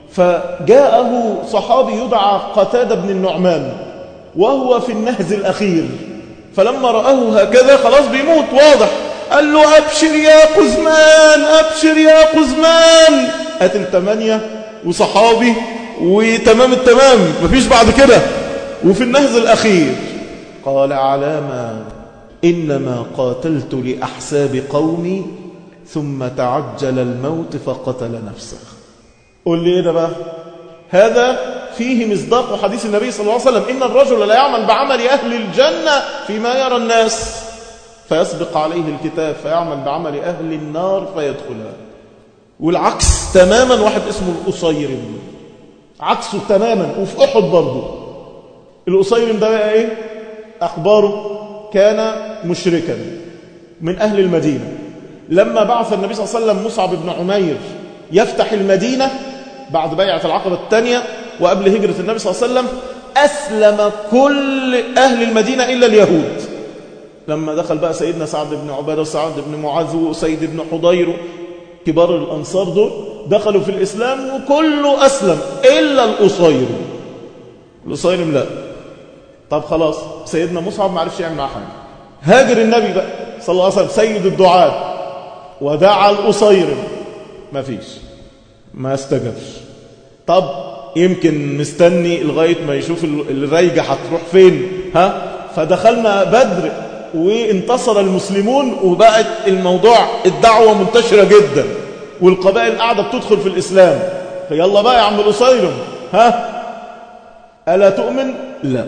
فجاءه صحابي يدعى قتادة بن النعمان وهو في النهز الأخير، فلما رآه هكذا خلاص بيموت واضح، قال له أبشر يا قزمان أبشر يا قزمان. قتل ثمانية وصحابي وتمام التمام مفيش بعد كده، وفي النهز الأخير قال علامة إنما قاتلت لأحساب قومي ثم تعجل الموت فقتل نفسه. قل لي إيه ده بقى؟ هذا فيه مصداق حديث النبي صلى الله عليه وسلم إن الرجل لا يعمل بعمل أهل الجنة فيما يرى الناس فيسبق عليه الكتاب فيعمل بعمل أهل النار فيدخلها. والعكس تماما واحد اسمه الأصيرم، عكسه تماما، وفي أحد برضه. الأصيرم ده بقى إيه أخباره؟ كان مشركا من أهل المدينة. لما بعث النبي صلى الله عليه وسلم مصعب بن عمير يفتح المدينة بعد بيعة العقبة الثانية وقبل هجرة النبي صلى الله عليه وسلم، أسلم كل أهل المدينة إلا اليهود. لما دخل بقى سيدنا سعد بن عبادة وسعد بن معاذ وسيد بن حضير كبار الأنصار دول دخلوا في الإسلام وكله أسلم إلا الأصيرم. الأصيرم لا. طب خلاص سيدنا مصعب ما عرفش يعمل معاه حاجة، هاجر النبي بقى صلى الله عليه وسلم سيد الدعاة ودعا الأصيرم، ما فيش، ما استجبش. طب يمكن مستني لغاية ما يشوف الريجة هتروح فين، ها؟ فدخلنا بدر وانتصر المسلمون وبقت الموضوع الدعوة منتشرة جدا والقبائل قاعدة بتدخل في الإسلام. فيلا بقى يا عم الأصيرم، ها؟ ألا تؤمن؟ لا.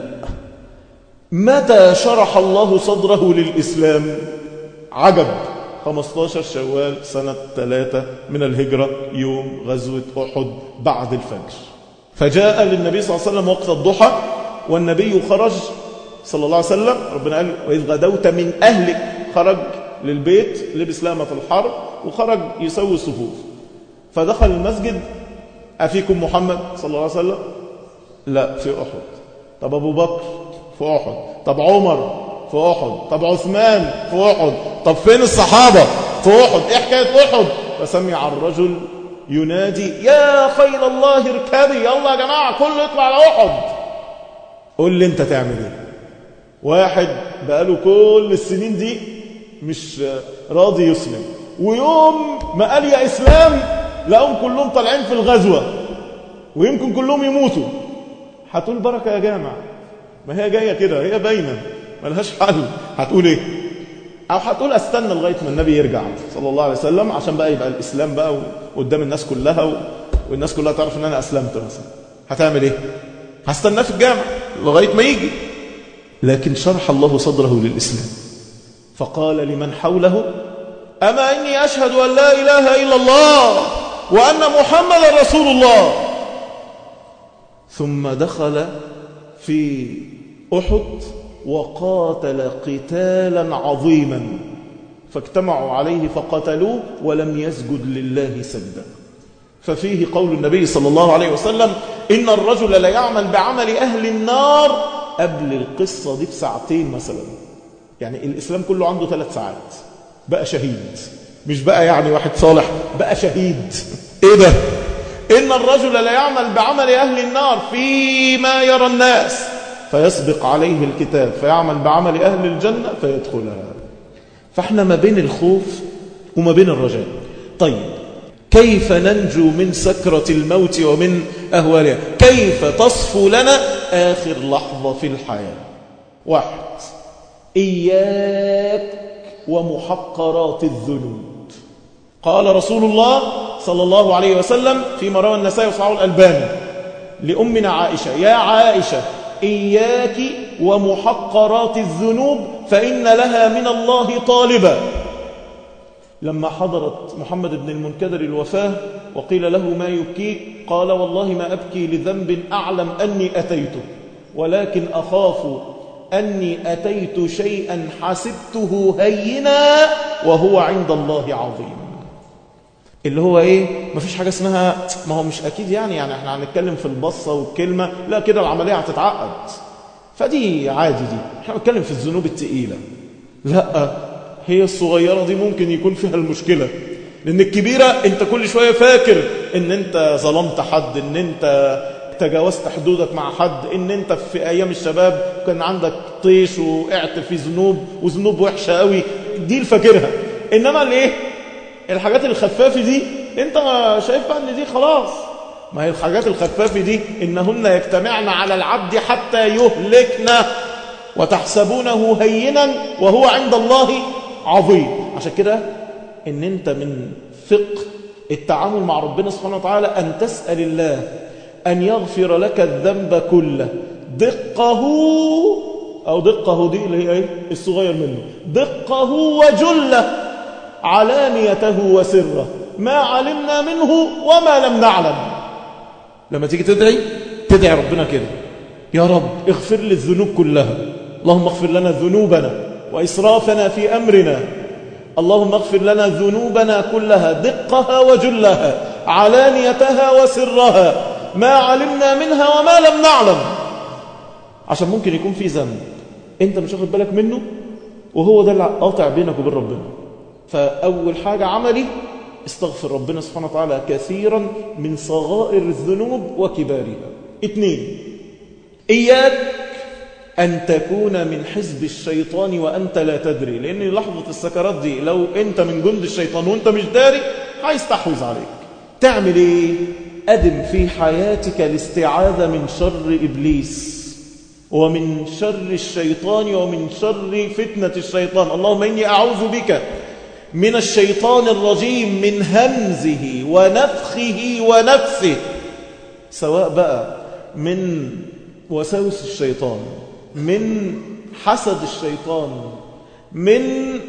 متى شرح الله صدره للإسلام؟ عجب، خمسة عشر شوال سنة ثلاثة من الهجرة، يوم غزوة أحد بعد الفجر. فجاء للنبي صلى الله عليه وسلم وقت الضحى والنبي خرج صلى الله عليه وسلم، ربنا قال وإذ غدوت من أهلك، خرج للبيت لبس لامة الحرب وخرج يسوي الصفوف. فدخل المسجد، أفيكم محمد صلى الله عليه وسلم؟ لا، في أحد. طب أبو بكر؟ في أحد. طب عمر؟ في أحد. طب عثمان؟ في أحد. طب فين الصحابة؟ في أحد. إيه حكاية أحد؟ فسمع الرجل ينادي يا خيل الله اركبي، يلا يا جماعة كله يطلع على أحد. قول لي أنت تعمل إيه؟ واحد بقاله كل السنين دي مش راضي يسلم، ويوم ما قال يا إسلام لقوم كلهم طالعين في الغزوة ويمكن كلهم يموتوا. هتقول بركة يا جامع؟ ما هي جاية كده، هي باينة ملهاش حل. هتقول ايه؟ او هتقول استنى لغاية ما النبي يرجع صلى الله عليه وسلم عشان بقى يبقى الإسلام بقى قدام الناس كلها و... والناس كلها تعرف ان انا أسلمت مثلا. هتعمل ايه؟ هستناه في الجامع لغاية ما يجي. لكن شرح الله صدره للإسلام فقال لمن حوله أما إني أشهد أن لا إله إلا الله وأن محمد رسول الله. ثم دخل في أحد وقاتل قتالا عظيما، فاجتمعوا عليه فقتلوه ولم يسجد لله سجدا. ففيه قول النبي صلى الله عليه وسلم إن الرجل لا يعمل بعمل أهل النار قبل القصة دي بساعتين مثلا. يعني الإسلام كله عنده ثلاث ساعات، بقى شهيد، مش بقى يعني واحد صالح، بقى شهيد. إيه ده؟ إن الرجل لا يعمل بعمل أهل النار فيما يرى الناس فيسبق عليه الكتاب فيعمل بعمل أهل الجنة فيدخلها. فاحنا ما بين الخوف وما بين الرجاء. طيب كيف ننجو من سكرة الموت ومن أهوالها؟ كيف تصفو لنا آخر لحظة في الحياة؟ واحد، إياك ومحقرات الذنوب. قال رسول الله صلى الله عليه وسلم فيما روى النسائي وصححه الألباني لأمنا عائشة يا عائشة إياك ومحقرات الذنوب فإن لها من الله طالبا. لما حضرت محمد بن المنكدر الوفاة وقيل له ما يبكيك، قال والله ما أبكي لذنب أعلم أني أتيته، ولكن أخاف أني أتيت شيئا حسبته هينا وهو عند الله عظيم. اللي هو إيه؟ مفيش حاجة اسمها ما هو مش أكيد يعني يعني احنا هنتكلم في البصة والكلمة، لا كده العملية هتتعقد، فدي عادي، دي احنا بنتكلم في الذنوب التقيلة. لا، هي الصغيرة دي ممكن يكون فيها المشكلة، لأن الكبيرة انت كل شوية فاكر ان انت ظلمت حد، ان انت تجاوزت حدودك مع حد، ان انت في ايام الشباب كان عندك طيش وقعت في ذنوب وذنوب وحشة قوي، دي الفاكرها. انما الايه الحاجات الخفافة دي انت شايف بقى ان دي خلاص، ما هي الحاجات الخفافة دي إنهن يجتمعن على العبد حتى يهلكنا وتحسبونه هينا وهو عند الله عظيم. عشان كده ان انت من فقه التعامل مع ربنا سبحانه وتعالى أن تسأل الله أن يغفر لك الذنب كله، دقه أو دقه دي اللي هي ايه الصغير منه، دقه وجله، علانيته وسره، ما علمنا منه وما لم نعلم. لما تيجي تدعي تدعي ربنا كده، يا رب اغفر لي الذنوب كلها، اللهم اغفر لنا ذنوبنا وإسرافنا في أمرنا، اللهم اغفر لنا ذنوبنا كلها دقها وجلها، علانيتها وسرها، ما علمنا منها وما لم نعلم. عشان ممكن يكون في ذنب انت مش واخد بالك منه، وهو ده اللي قاطع بينك وبين ربنا. فأول حاجة عملي استغفر ربنا سبحانه وتعالى كثيرا من صغائر الذنوب وكبارها. اثنين، إياك أن تكون من حزب الشيطان وأنت لا تدري، لأن لحظة السكرات دي لو أنت من جند الشيطان وأنت مش داري هيستحوذ عليك. تعمل إيه؟ أدم في حياتك الاستعاذة من شر إبليس ومن شر الشيطان ومن شر فتنة الشيطان. اللهم إني أعوذ بك من الشيطان الرجيم، من همزه ونفخه ونفثه، سواء بقى من وساوس الشيطان، من حسد الشيطان، من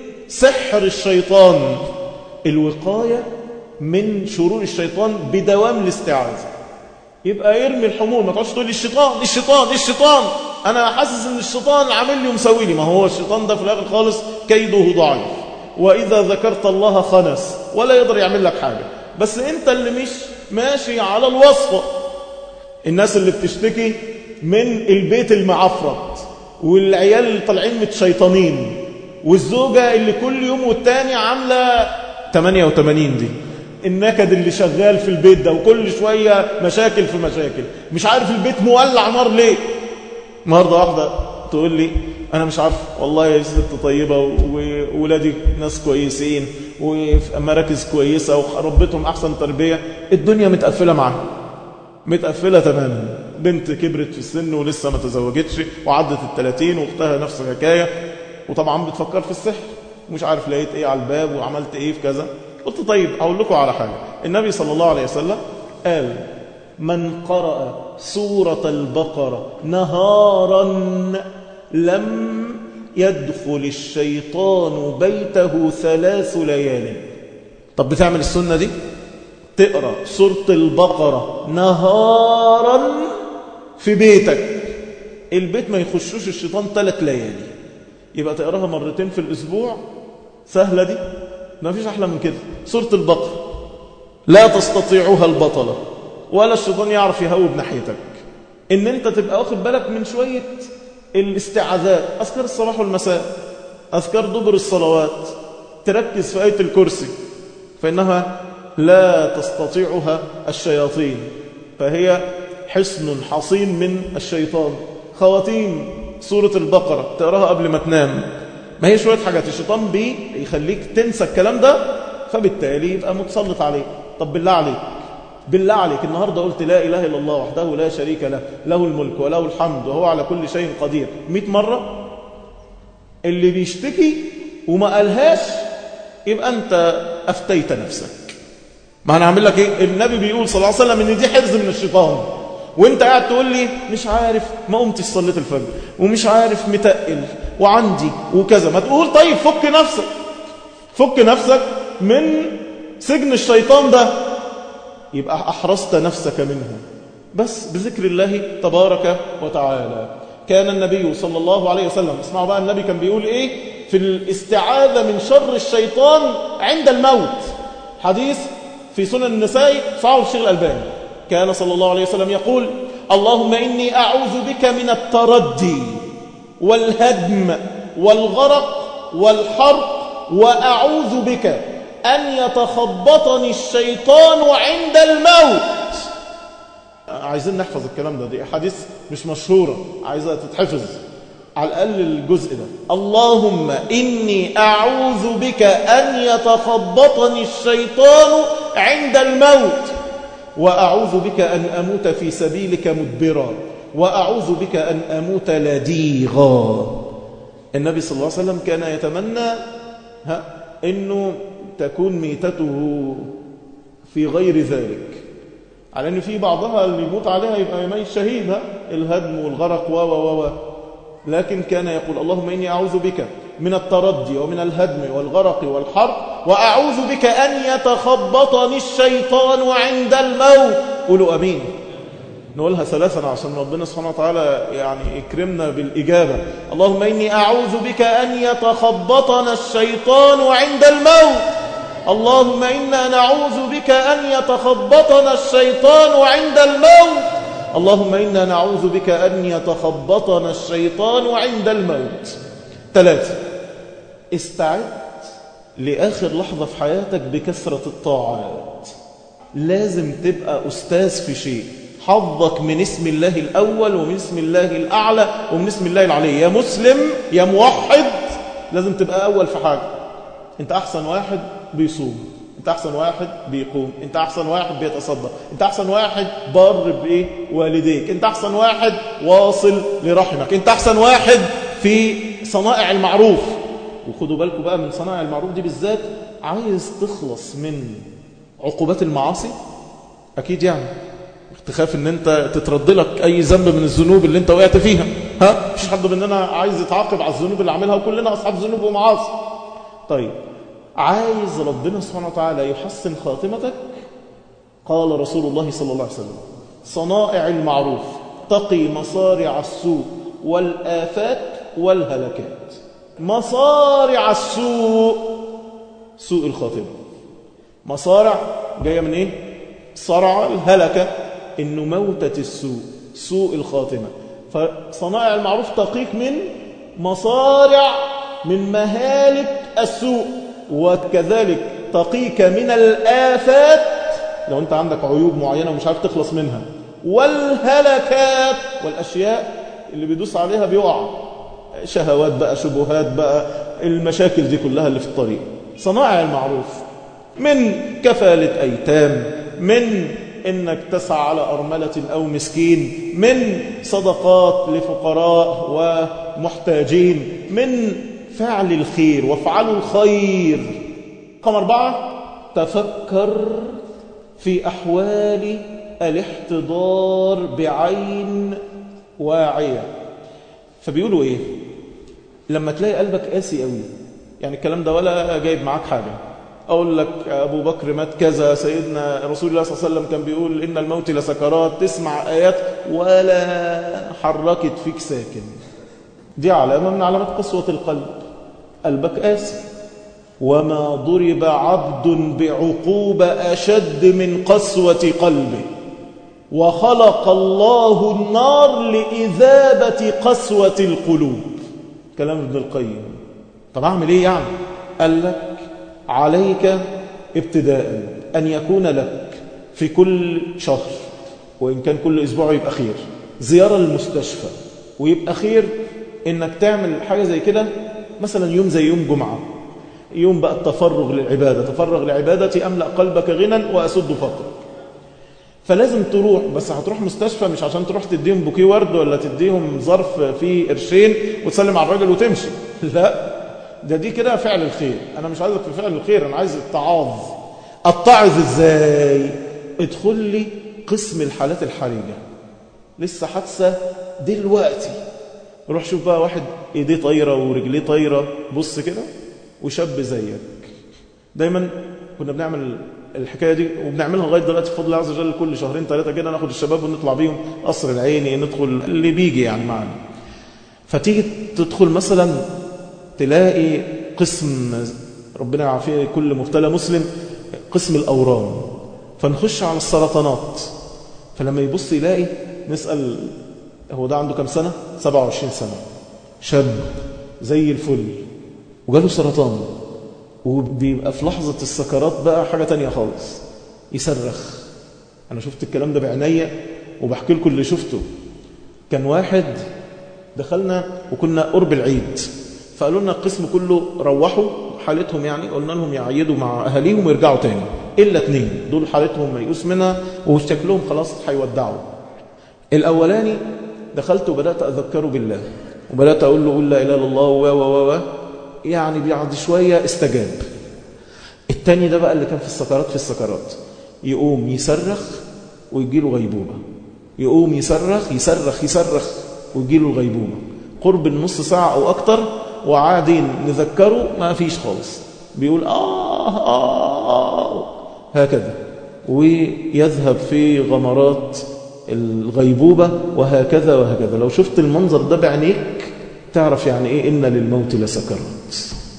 سحر الشيطان. الوقاية من شرور الشيطان بدوام الاستعاذة. يبقى يرمي الحمول، ما تقعدش تقول لي الشيطان الشيطان الشيطان، انا حاسس ان الشيطان عامل لي ومسوي لي. ما هو الشيطان ده في الاخر خالص كيده ضعيف، واذا ذكرت الله خنس ولا يقدر يعمل لك حاجه، بس انت اللي مش ماشي على الوصفه. الناس اللي بتشتكي من البيت المعفرت، والعيال اللي طالعين متشيطانين، والزوجه اللي كل يوم والتاني عامله ثمانية وثمانين دي، النكد اللي شغال في البيت ده، وكل شوية مشاكل في مشاكل، مش عارف البيت مولع نار ليه. مرة واحدة تقول لي أنا مش عارف والله يا ست طيبة وولادي ناس كويسين وفي مراكز كويسة وربتهم أحسن تربية، الدنيا متقفلة معاها، متقفلة تماما. بنت كبرت في السن ولسه ما تزوجتش وعدت الثلاثين، واختها نفس الحكاية، وطبعا بتفكر في السحر، ومش عارف لقيت ايه على الباب وعملت ايه في كذا. قلت طيب أقول لكم على حاجة. النبي صلى الله عليه وسلم قال من قرأ سورة البقرة نهارا لم يدخل الشيطان بيته ثلاث ليال. طب بتعمل السنة دي؟ تقرأ سورة البقرة نهارا في بيتك، البيت ما يخشوش الشيطان ثلاث ليالي. يبقى تقراها مرتين في الأسبوع، سهلة دي، ما فيش أحلى من كده. سورة البقرة لا تستطيعها البطلة ولا الشيطان يعرف يهوب ناحيتك. إن أنت تبقى واخد بالك من شوية الاستعاذات، أذكار الصباح والمساء، أذكار دبر الصلوات، تركز في آية الكرسي فإنها لا تستطيعها الشياطين، فهي حصن حصين من الشيطان. خواتيم سورة البقرة تقراها قبل ما تنام، ما هي شوية حاجات الشيطان بيه يخليك تنسى الكلام ده، فبالتالي يبقى متسلط عليك. طب بالله عليك بالله عليك النهاردة قلت لا إله إلا الله وحده لا شريك له، له الملك وله الحمد وهو على كل شيء قدير مئة مرة. اللي بيشتكي وما قالهاش يبقى أنت أفتيت نفسك. ما أنا أعمل لك إيه؟ النبي بيقول صلى الله عليه وسلم إن دي حرز من الشيطان، وانت قاعد تقول لي مش عارف ما قمتش صليت الفجر ومش عارف متقل وعندي وكذا، ما تقول طيب فك نفسك، فك نفسك من سجن الشيطان ده، يبقى أحرزت نفسك منه بس بذكر الله تبارك وتعالى. كان النبي صلى الله عليه وسلم، اسمعوا بقى النبي كان بيقول ايه في الاستعاذة من شر الشيطان عند الموت. حديث في سنن النسائي صححه الشيخ الألباني. كان صلى الله عليه وسلم يقول: اللهم إني أعوذ بك من التردي والهدم والغرق والحرق، وأعوذ بك أن يتخبطني الشيطان عند الموت. عايزين نحفظ الكلام ده، دي أحاديث مش مشهورة، عايزة تتحفظ على الأقل الجزء ده. اللهم إني أعوذ بك أن يتخبطني الشيطان عند الموت، وأعوذ بك أن أموت في سبيلك مدبرا، وأعوذ بك أن أموت لديغا. النبي صلى الله عليه وسلم كان يتمنى ها إنه تكون ميتته في غير ذلك، على أن في بعضها اللي يموت عليها يبقى يميت شهيد، ها الهدم والغرق و و و لكن كان يقول: اللهم إني أعوذ بك من التردي ومن الهدم والغرق والحرق، وأعوذ بك أن يتخبطني الشيطان عند الموت. قولوا أمين. نقولها ثلاثا عشان ربنا سبحانه وتعالى يعني يكرمنا بالإجابة. اللهم إني أعوذ بك أن يتخبطنا الشيطان عند الموت. اللهم إنا نعوذ بك أن يتخبطنا الشيطان عند الموت. اللهم إنا نعوذ بك أن يتخبطنا الشيطان عند الموت. ثلاثة، استعد لآخر لحظة في حياتك بكثرة الطاعات. لازم تبقى أستاذ في شيء، حظك من اسم الله الأول ومن اسم الله الأعلى ومن اسم الله العلي. يا مسلم يا موحد لازم تبقى أول في حاجة. انت أحسن واحد بيصوم، انت أحسن واحد بيقوم، انت أحسن واحد بيتصدق، انت أحسن واحد بار بإيه والديك، انت أحسن واحد واصل لرحمك، انت أحسن واحد في صنائع المعروف. وخدوا بالكم بقى من صنائع المعروف دي بالذات. عايز تخلص من عقوبات المعاصي أكيد، يعني تخاف ان انت تترد لك اي ذنب من الذنوب اللي انت وقعت فيها. ها مفيش حد مننا عايز يتعاقب على الذنوب اللي عاملها، وكلنا اصحاب ذنوب ومعاصي. طيب عايز ربنا سبحانه وتعالى يحسن خاتمتك، قال رسول الله صلى الله عليه وسلم: صنائع المعروف تقي مصارع السوء والآفات والهلكات. مصارع السوء سوء الخاتمة. مصارع جاية من ايه؟ صرع الهلكة، انه موتة السوء، سوء الخاتمة. فصنائع المعروف تقيك من مصارع، من مهالك السوء، وكذلك تقيك من الآفات لو انت عندك عيوب معينة ومش عارف تخلص منها، والهلكات والأشياء اللي بيدوس عليها بيقع، شهوات بقى، شبهات بقى، المشاكل دي كلها اللي في الطريق. صنائع المعروف من كفالة أيتام، من إنك تسعى على أرملة أو مسكين، من صدقات لفقراء ومحتاجين، من فعل الخير وافعلوا الخير. رقم أربعة، تفكر في أحوال الاحتضار بعين واعية. فبيقولوا إيه لما تلاقي قلبك قاسي قوي، يعني الكلام ده ولا جايب معاك حاجة، أقول لك أبو بكر مات كذا، سيدنا رسول الله صلى الله عليه وسلم كان بيقول إن الموت لسكرات، تسمع آيات ولا حركت فيك ساكن، دي علامة من علامات قسوة القلب. قلبك قاسي. وما ضرب عبد بعقوبة أشد من قسوة قلبه، وخلق الله النار لإذابة قسوة القلوب. كلام ابن القيم. طب أعمل إيه يعني؟ قال لك عليك ابتداء أن يكون لك في كل شهر، وإن كان كل أسبوع يبقى خير، زيارة للمستشفى، ويبقى خير إنك تعمل حاجة زي كده، مثلا يوم زي يوم جمعة، يوم بقى التفرغ للعبادة، تفرغ لعبادتي أملأ قلبك غنى وأسد فقرك. فلازم تروح، بس هتروح مستشفى مش عشان تروح تديهم بوكيه ورد ولا تديهم ظرف فيه قرشين وتسلم على الراجل وتمشي، لا، ده دي كده فعل الخير. أنا مش عايزك في فعل الخير، أنا عايز التعاظ. التعظ إزاي؟ ادخل لي قسم الحالات الحرجة. لسه حادثة دلوقتي. روح شوف بقى واحد ايديه طايرة ورجليه طايرة، بص كده، وشاب زيك. دايما كنا بنعمل الحكاية دي وبنعملها لغاية دلوقتي بفضل الله عز وجل. كل شهرين ثلاثة كده ناخد الشباب ونطلع بيهم قصر العيني، ندخل اللي بيجي يعني معنا. فتيجي تدخل مثلا تلاقي قسم، ربنا يعافيه كل مبتلى مسلم، قسم الأورام. فنخش على السرطانات، فلما يبص يلاقي، نسأل هو ده عنده كم سنة؟ سبعة وعشرين سنة، شاب زي الفل وجاله سرطان، وبيبقى في لحظة السكرات بقى حاجة تانية خالص، يصرخ. أنا شفت الكلام ده بعناية وبحكي لكم اللي شفته. كان واحد دخلنا وكنا قرب العيد، فقالوا لنا القسم كله روحوا حالتهم، يعني قلنا لهم يعيدوا مع أهاليهم ويرجعوا تاني، إلا اتنين دول حالتهم ميؤوس منها وشكلهم خلاص هيودعوا. الأولاني دخلت وبدأت أذكره بالله وبدأت أقول له قل لا إله إلا الله و و و يعني بعد شوية استجاب. التاني ده بقى اللي كان في السكرات في السكرات يقوم يصرخ ويجيله غيبوبة، يقوم يصرخ يصرخ يصرخ ويجيله غيبوبة قرب النص ساعة أو أكتر، وعادين نذكره ما فيش خالص، بيقول آه آه, آه هكذا، ويذهب في غمرات الغيبوبة وهكذا وهكذا. لو شفت المنظر ده بعينيك تعرف يعني إيه إن للموت لسكرات.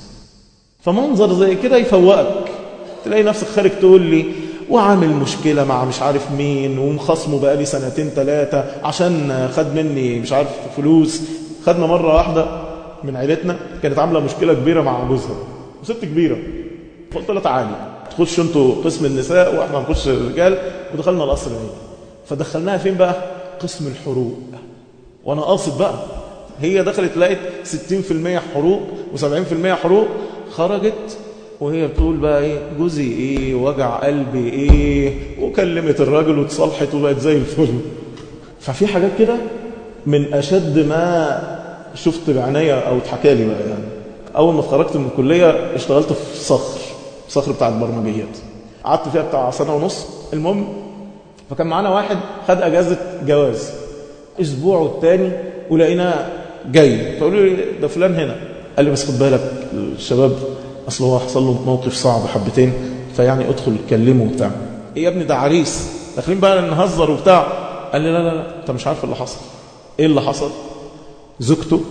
فمنظر زي كده يفوقك، تلاقي نفسك خارج تقول لي وعامل مشكلة مع مش عارف مين ومخصمه بقالي سنتين ثلاثة عشان خد مني مش عارف فلوس. خدنا مرة واحدة من عيلتنا كانت عاملة مشكلة كبيرة مع جوزها، وست كبيرة، فقلت لها تعالي تخش انتوا قسم النساء واحنا هنخش الرجال، ودخلنا القصر العيني. فدخلناها فين بقى؟ قسم الحروق. وانا قاصد بقى، هي دخلت لقيت ستين في المية حروق وسبعين في المية حروق. خرجت وهي بتقول بقى ايه جوزي ايه وجع قلبي ايه، وكلمت الراجل وتصالحت وبقت زي الفل. ففي حاجات كده من اشد ما شفت بعناية او اتحكى لي بقى. يعني اول ما اتخرجت من الكلية اشتغلت في صخر صخر بتاع البرمجيات، قعدت فيها بتاع سنة ونص. المهم فكان معانا واحد خد اجازة جواز اسبوع والتاني ولقيناه جاي، فقالوا لي ده فلان هنا. قال لي بس خد بالك الشباب اصل هو حصل له موقف صعب حبتين، فيعني ادخل كلمه وبتاع. ايه يا ابني ده عريس داخلين بقى نهزر وبتاع. قال لي لا لا لا انت مش عارف اللي حصل. ايه اللي حصل؟ زوجته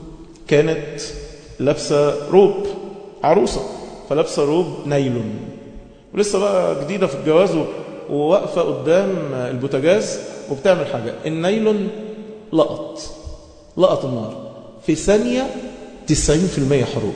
كانت لابسه روب عروسه، فلابسه روب نايلون ولسه بقى جديده في الجواز، وواقفه قدام البوتاجاز وبتعمل حاجه، النايلون لقط لقط النار في ثانيه، تسعين في المية حروق،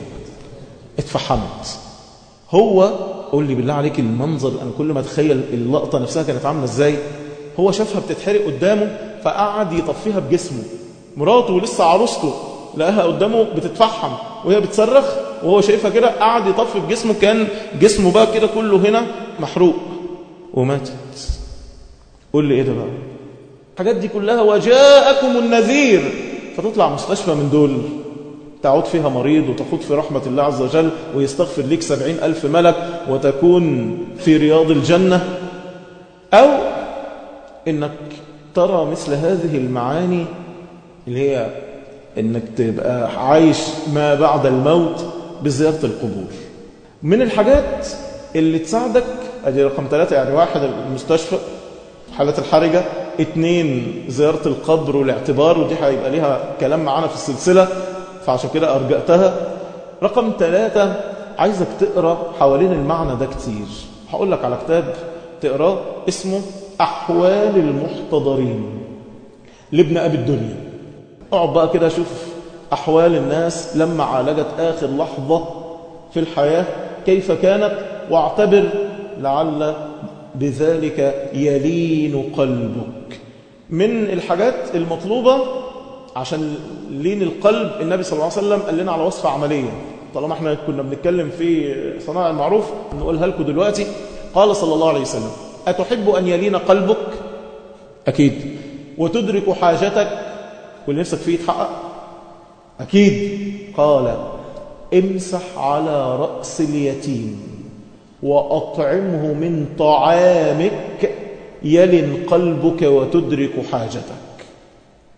اتفحمت. هو قول لي بالله عليك المنظر، انا كل ما اتخيل اللقطه نفسها كانت عامله ازاي. هو شافها بتتحرق قدامه فقعد يطفيها بجسمه. مراته لسه عروسته لقاها قدامه بتتفحم وهي بتصرخ، وهو شايفها كده قعد يطفي بجسمه، كان جسمه بقى كده كله هنا محروق وماتت. قول لي ايه ده بقى؟ الحاجات دي كلها وجاءكم النذير. فتطلع مستشفى من دول تعود فيها مريض وتخوض في رحمة الله عز وجل ويستغفر لك سبعين ألف ملك وتكون في رياض الجنة، أو إنك ترى مثل هذه المعاني اللي هي إنك تبقى عايش ما بعد الموت بزيارة القبور. من الحاجات اللي تساعدك أدي رقم ثلاثة، يعني واحد المستشفى حالات الحرجة، اثنين زيارة القبر والاعتبار، ودي هيبقى ليها كلام معانا في السلسلة فعشان كده أرجأتها. رقم ثلاثة عايزك تقرأ حوالين المعنى ده كتير. هقول لك على كتاب تقرأه اسمه أحوال المحتضرين لابن أبي الدنيا. اقعد بقى كده شوف أحوال الناس لما عالجت آخر لحظة في الحياة كيف كانت، واعتبر لعل بذلك يلين قلبك. من الحاجات المطلوبة عشان لين القلب، النبي صلى الله عليه وسلم قال لنا على وصفة عملية. طالما احنا كنا بنتكلم في صناعة المعروف نقولها لكم دلوقتي. قال صلى الله عليه وسلم أتحب أن يلين قلبك؟ أكيد. وتدرك حاجتك واللي نفسك فيه يتحقق؟ أكيد. قال امسح على رأس اليتيم وأطعمه من طعامك يلن قلبك وتدرك حاجتك.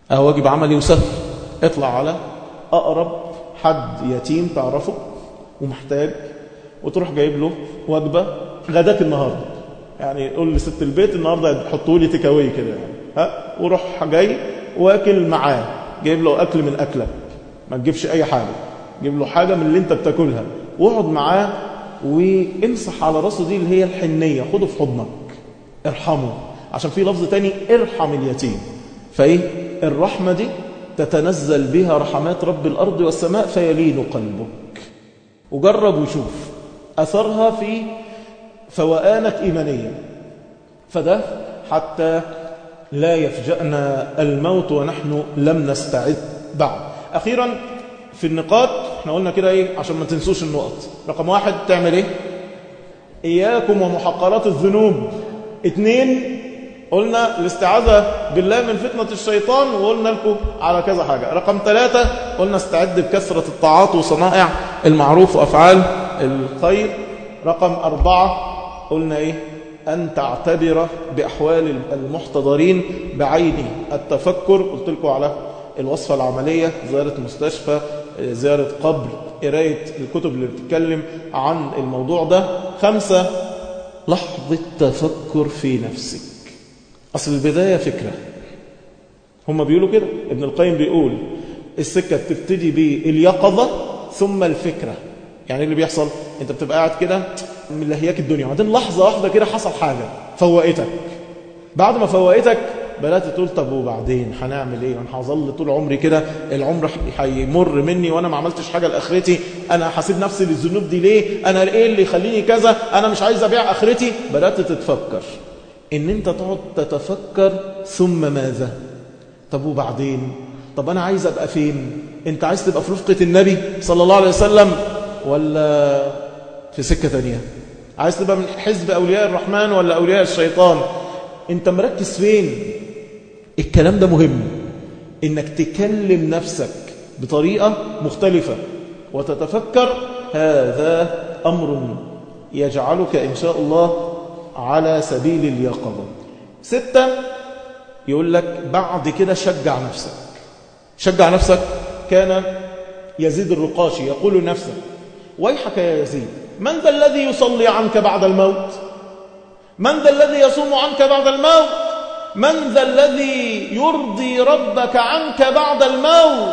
أهو واجب عملي وسهل. اطلع على أقرب حد يتيم تعرفه ومحتاج، وتروح جايب له وجبة غداك النهاردة، يعني قول لست البيت النهاردة حطوا لي تكاوي كده يعني، ها، وروح جاي واكل معاه، جايب له أكل من أكلك، ما تجيبش أي حاجة، جيب له حاجة من اللي انت بتاكلها، واقعد معاه وامسح على راسه، دي اللي هي الحنية، خده في حضنك، ارحمه، عشان في لفظ تاني ارحم اليتيم. فايه الرحمة دي؟ تتنزل بها رحمات رب الأرض والسماء فيلين قلبك. وجرب وشوف أثرها في فوآنك إيمانيا، فده حتى لا يفجأنا الموت ونحن لم نستعد بعد. أخيرا في النقاط احنا قلنا كده ايه عشان ما تنسوش النقط. رقم واحد، تعمل ايه؟ إياكم ومحقرات الذنوب. اتنين، قلنا الاستعاذة بالله من فتنة الشيطان، وقلنا لكم على كذا حاجة. رقم ثلاثة، قلنا استعد بكثرة الطاعات وصنائع المعروف وأفعال الخير. رقم أربعة، قلنا إيه؟ أن تعتبر بأحوال المحتضرين بعين التفكر. قلت لكم على الوصفة العملية: زيارة مستشفى، زيارة قبر، قراية الكتب اللي بتتكلم عن الموضوع ده. خمسة، لحظة تفكر في نفسك. أصل البداية فكرة، هم بيقولوا كده، ابن القيم بيقول السكة بتبتدي باليقظة ثم الفكرة. يعني اللي بيحصل انت بتبقى قاعد كده من لهياك الدنيا، وبعدين لحظة واحدة كده حصل حاجة فوقتك. بعد ما فوقتك بدأت تقول طب وبعدين هنعمل ايه؟ انا هظل طول عمري كده، العمر هيمر مني وانا ما عملتش حاجة لاخرتي، انا حاسب نفسي للذنوب دي ليه؟ انا ايه اللي يخليني كذا؟ انا مش عايز ابيع اخرتي. بدأت تتفكر ان انت تقعد تتفكر ثم ماذا؟ طب وبعدين؟ طب انا عايز ابقى فين؟ انت عايز تبقى في رفقة النبي صلى الله عليه وسلم ولا في سكة تانية؟ عايز تبقى من حزب اولياء الرحمن ولا اولياء الشيطان؟ انت مركز فين؟ الكلام ده مهم، انك تكلم نفسك بطريقة مختلفة وتتفكر. هذا امر يجعلك ان شاء الله على سبيل اليقظة. ستة، يقول لك بعد كده شجع نفسك. شجع نفسك. كان يزيد الرقاشي يقول لنفسه: ويحك يا يزيد، من ذا الذي يصلي عنك بعد الموت؟ من ذا الذي يصوم عنك بعد الموت؟ من ذا الذي يرضي ربك عنك بعد الموت؟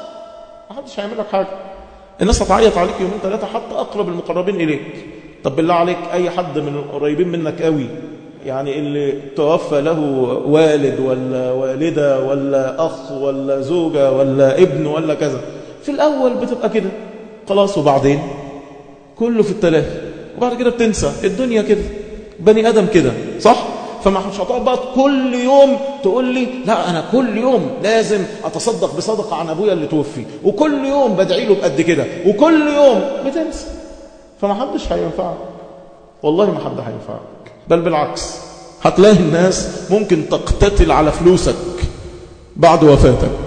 ما حدش هيعمل لك حاجة. الناس هتعيط عليك يومين ثلاثة، حتى أقرب المقربين إليك. طب بالله عليك أي حد من القريبين منك قوي، يعني اللي توفى له والد ولا والدة ولا أخ ولا زوجة ولا ابن ولا كذا، في الأول بتبقى كده خلاص، وبعدين كله في التلاهي، وبعد كده بتنسى. الدنيا كده، بني آدم كده، صح؟ فما مش هتقعد بقى كل يوم تقول لي لا أنا كل يوم لازم أتصدق بصدقة عن أبويا اللي توفي، وكل يوم بدعي له بقد كده، وكل يوم بتنسى. فما حدش هينفعك، والله ما حد هينفعك، بل بالعكس هتلاقي الناس ممكن تقتتل على فلوسك بعد وفاتك.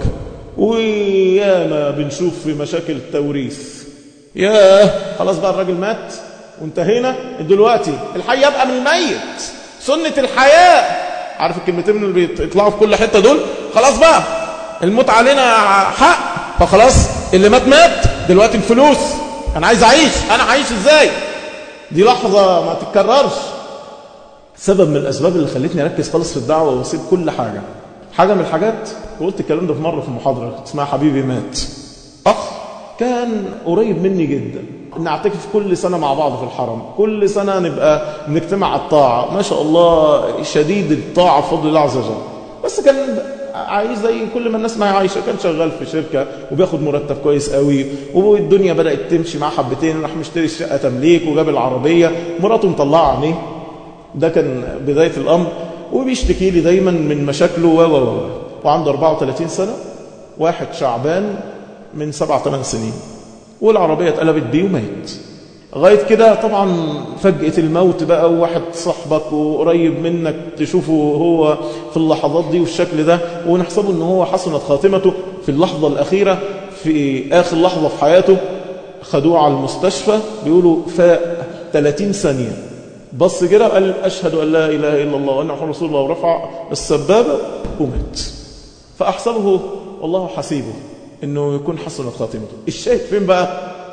وياما بنشوف في مشاكل التوريث، ياه خلاص بقى الراجل مات وانتهينا، دلوقتي الحي يبقى من الميت، سنة الحياة. عارف الكلمتين اللي بيطلعوا في كل حتة دول؟ خلاص بقى الموت علينا حق، فخلاص اللي مات مات، دلوقتي الفلوس، انا عايز اعيش، انا عايش ازاي؟ دي لحظة ما تتكررش. سبب من الاسباب اللي خلتني اركز خالص في الدعوة واسيب كل حاجة، حاجة من الحاجات، وقلت الكلام ده في مرة في محاضرة اسمها حبيبي مات. اخ كان قريب مني جدا، نعتكف كل سنة مع بعض في الحرم، كل سنة نبقى نجتمع على الطاعة، ما شاء الله شديد الطاعة بفضل الله عز وجل. بس كان عايز زي كل ما الناس معي عايشة، كان شغال في شركة وبياخد مرتب كويس قوي، والدنيا بدأت تمشي معاه حبتين، راح مشتري الشقة تمليك وجاب العربية، مراته مطلعة عينيه. ده كان بداية الأمر، وبيشتكي لي دايما من مشاكله و و و وعنده أربعة وثلاثين سنة، واحد شعبان من سبعة ثمان سنين، والعربية اتقلبت بيه ومات. غاية كده طبعا فجأة الموت بقى، وواحد صاحبك وقريب منك تشوفه هو في اللحظات دي والشكل ده، ونحسبه ان هو حسنت خاتمته في اللحظة الأخيرة، في آخر لحظة في حياته. خدوه على المستشفى، بيقولوا فاق ثلاثين ثانية، بص كده قال أشهد أن لا إله إلا الله وأن محمد رسول الله، ورفع السبابة ومات. فأحسبه والله حسيبه إنه يكون حسنت خاتمته. الشاهد فين بقى؟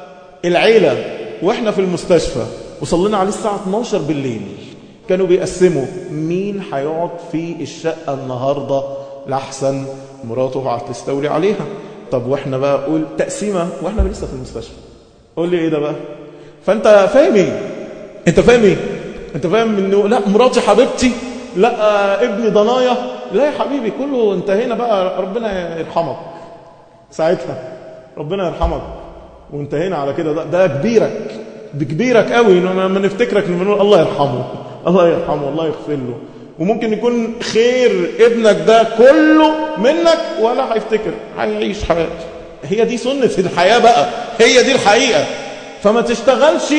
العيلة وإحنا في المستشفى وصلنا عليه الساعة اتناشر بالليل، كانوا بيقسموا مين هيقعد في الشقة النهاردة لحسن مراته هتستولي عليها. طب وإحنا بقى قول تقسيمة وإحنا لسه في المستشفى، قول لي إيه ده بقى؟ فأنت فاهم إيه؟ أنت فاهم إيه؟ أنت فاهم إنه لا مراتي حبيبتي، لا ابني ضنايا، لا يا حبيبي كله انتهينا بقى، ربنا يرحمك ساعتها، ربنا يرحمك وانتهينا على كده. ده, ده كبيرك بكبيرك قوي لما نفتكرك نقول الله يرحمه الله يرحمه الله يغفر له. وممكن يكون خير ابنك ده كله منك ولا هيفتكر، هيعيش حياته. هي دي سنة الحياة بقى، هي دي الحقيقة. فما تشتغلش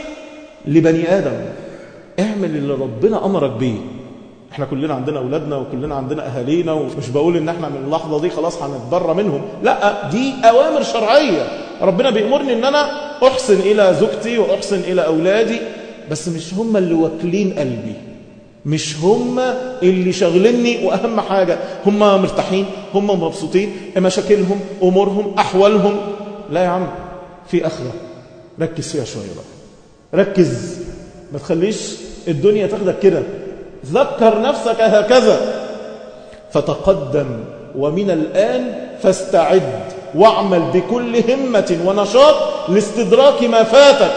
لبني آدم، اعمل اللي ربنا أمرك بيه. احنا كلنا عندنا أولادنا وكلنا عندنا أهالينا، ومش بقول ان احنا من اللحظة دي خلاص هنتبرى منهم، لا، دي أوامر شرعية. ربنا بيأمرني ان انا أحسن إلى زوجتي وأحسن إلى أولادي، بس مش هم اللي واكلين قلبي، مش هم اللي شغلني. وأهم حاجة هم مرتاحين، هم مبسوطين، مشاكلهم أمورهم أحوالهم. لا يا عم، في آخرة ركز فيها شوية بقى، ركز، ما تخليش الدنيا تاخدك كده. ذكر نفسك هكذا، فتقدم ومن الآن فاستعد واعمل بكل همة ونشاط لاستدراك ما فاتك،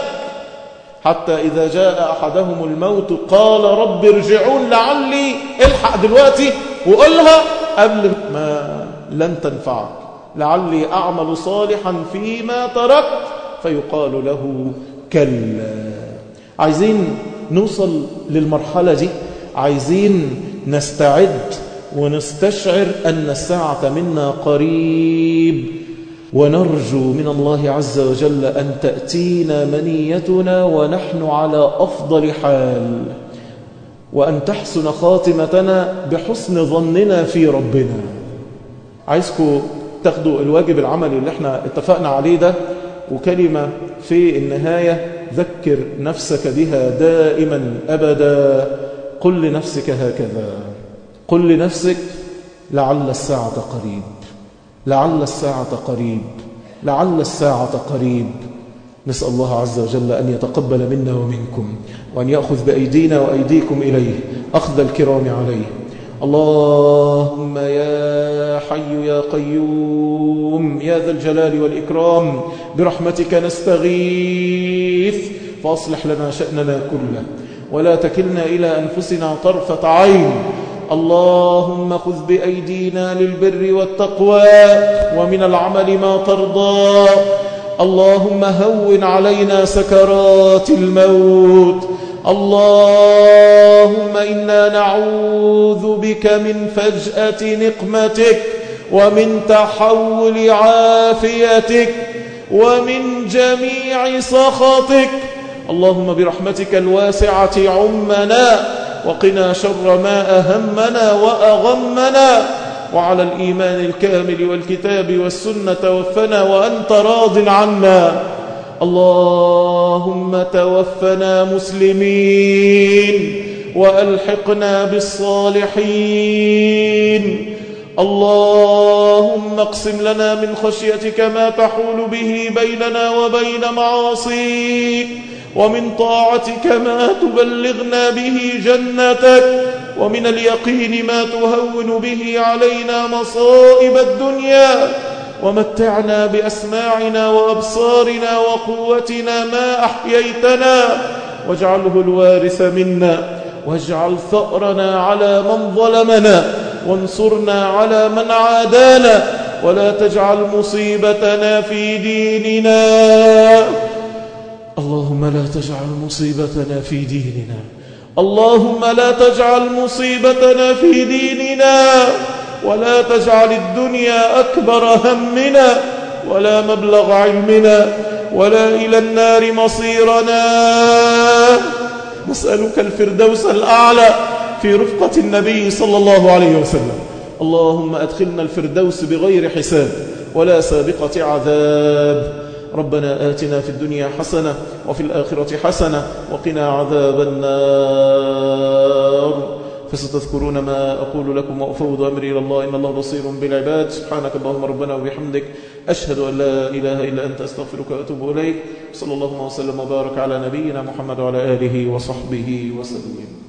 حتى إذا جاء أحدهم الموت قال رب ارجعون لعلي، الحق دلوقتي وقلها قبل ما لن تنفعك، لعلي أعمل صالحا فيما تركت، فيقال له كلا. عايزين نوصل للمرحلة دي، عايزين نستعد ونستشعر أن الساعة منا قريب، ونرجو من الله عز وجل أن تأتينا منيتنا ونحن على أفضل حال، وأن تحسن خاتمتنا بحسن ظننا في ربنا. عايزكم تاخدوا الواجب العملي اللي احنا اتفقنا عليه ده، وكلمة في النهاية ذكر نفسك بها دائما أبدا. قل لنفسك هكذا، قل لنفسك لعل الساعة قريب، لعل الساعة قريب، لعل الساعة قريب. نسأل الله عز وجل أن يتقبل منا ومنكم، وأن يأخذ بأيدينا وأيديكم إليه أخذ الكرام عليه. اللهم يا حي يا قيوم يا ذا الجلال والإكرام، برحمتك نستغيث، فأصلح لنا شأننا كله، ولا تكلنا إلى أنفسنا طرفة عين. اللهم خذ بأيدينا للبر والتقوى ومن العمل ما ترضى. اللهم هون علينا سكرات الموت. اللهم إنا نعوذ بك من فجأة نقمتك، ومن تحول عافيتك، ومن جميع سخطك. اللهم برحمتك الواسعة عمنا، وقنا شر ما أهمنا وأغمنا، وعلى الإيمان الكامل والكتاب والسنة توفنا وأنت راض عنا. اللهم توفنا مسلمين وألحقنا بالصالحين. اللهم اقسم لنا من خشيتك ما تحول به بيننا وبين معاصيك، ومن طاعتك ما تبلغنا به جنتك، ومن اليقين ما تهون به علينا مصائب الدنيا، ومتعنا بأسماعنا وأبصارنا وقوتنا ما أحييتنا، واجعله الوارث منا، واجعل ثأرنا على من ظلمنا، وانصرنا على من عادانا، ولا تجعل مصيبتنا في ديننا. اللهم لا تجعل مصيبتنا في ديننا، اللهم لا تجعل مصيبتنا في ديننا، ولا تجعل الدنيا أكبر همنا، ولا مبلغ علمنا، ولا إلى النار مصيرنا. نسألك الفردوس الأعلى في رفقة النبي صلى الله عليه وسلم. اللهم أدخلنا الفردوس بغير حساب ولا سابقة عذاب. ربنا آتنا في الدنيا حسنة وفي الآخرة حسنة وقنا عذاب النار. فستذكرون ما أقول لكم وأفوض أمري إلى الله إن الله بصير بالعباد. سبحانك اللهم ربنا وبحمدك أشهد أن لا إله إلا أنت أستغفرك وأتوب إليك. صلى الله وسلم وبارك على نبينا محمد وعلى آله وصحبه وسلم.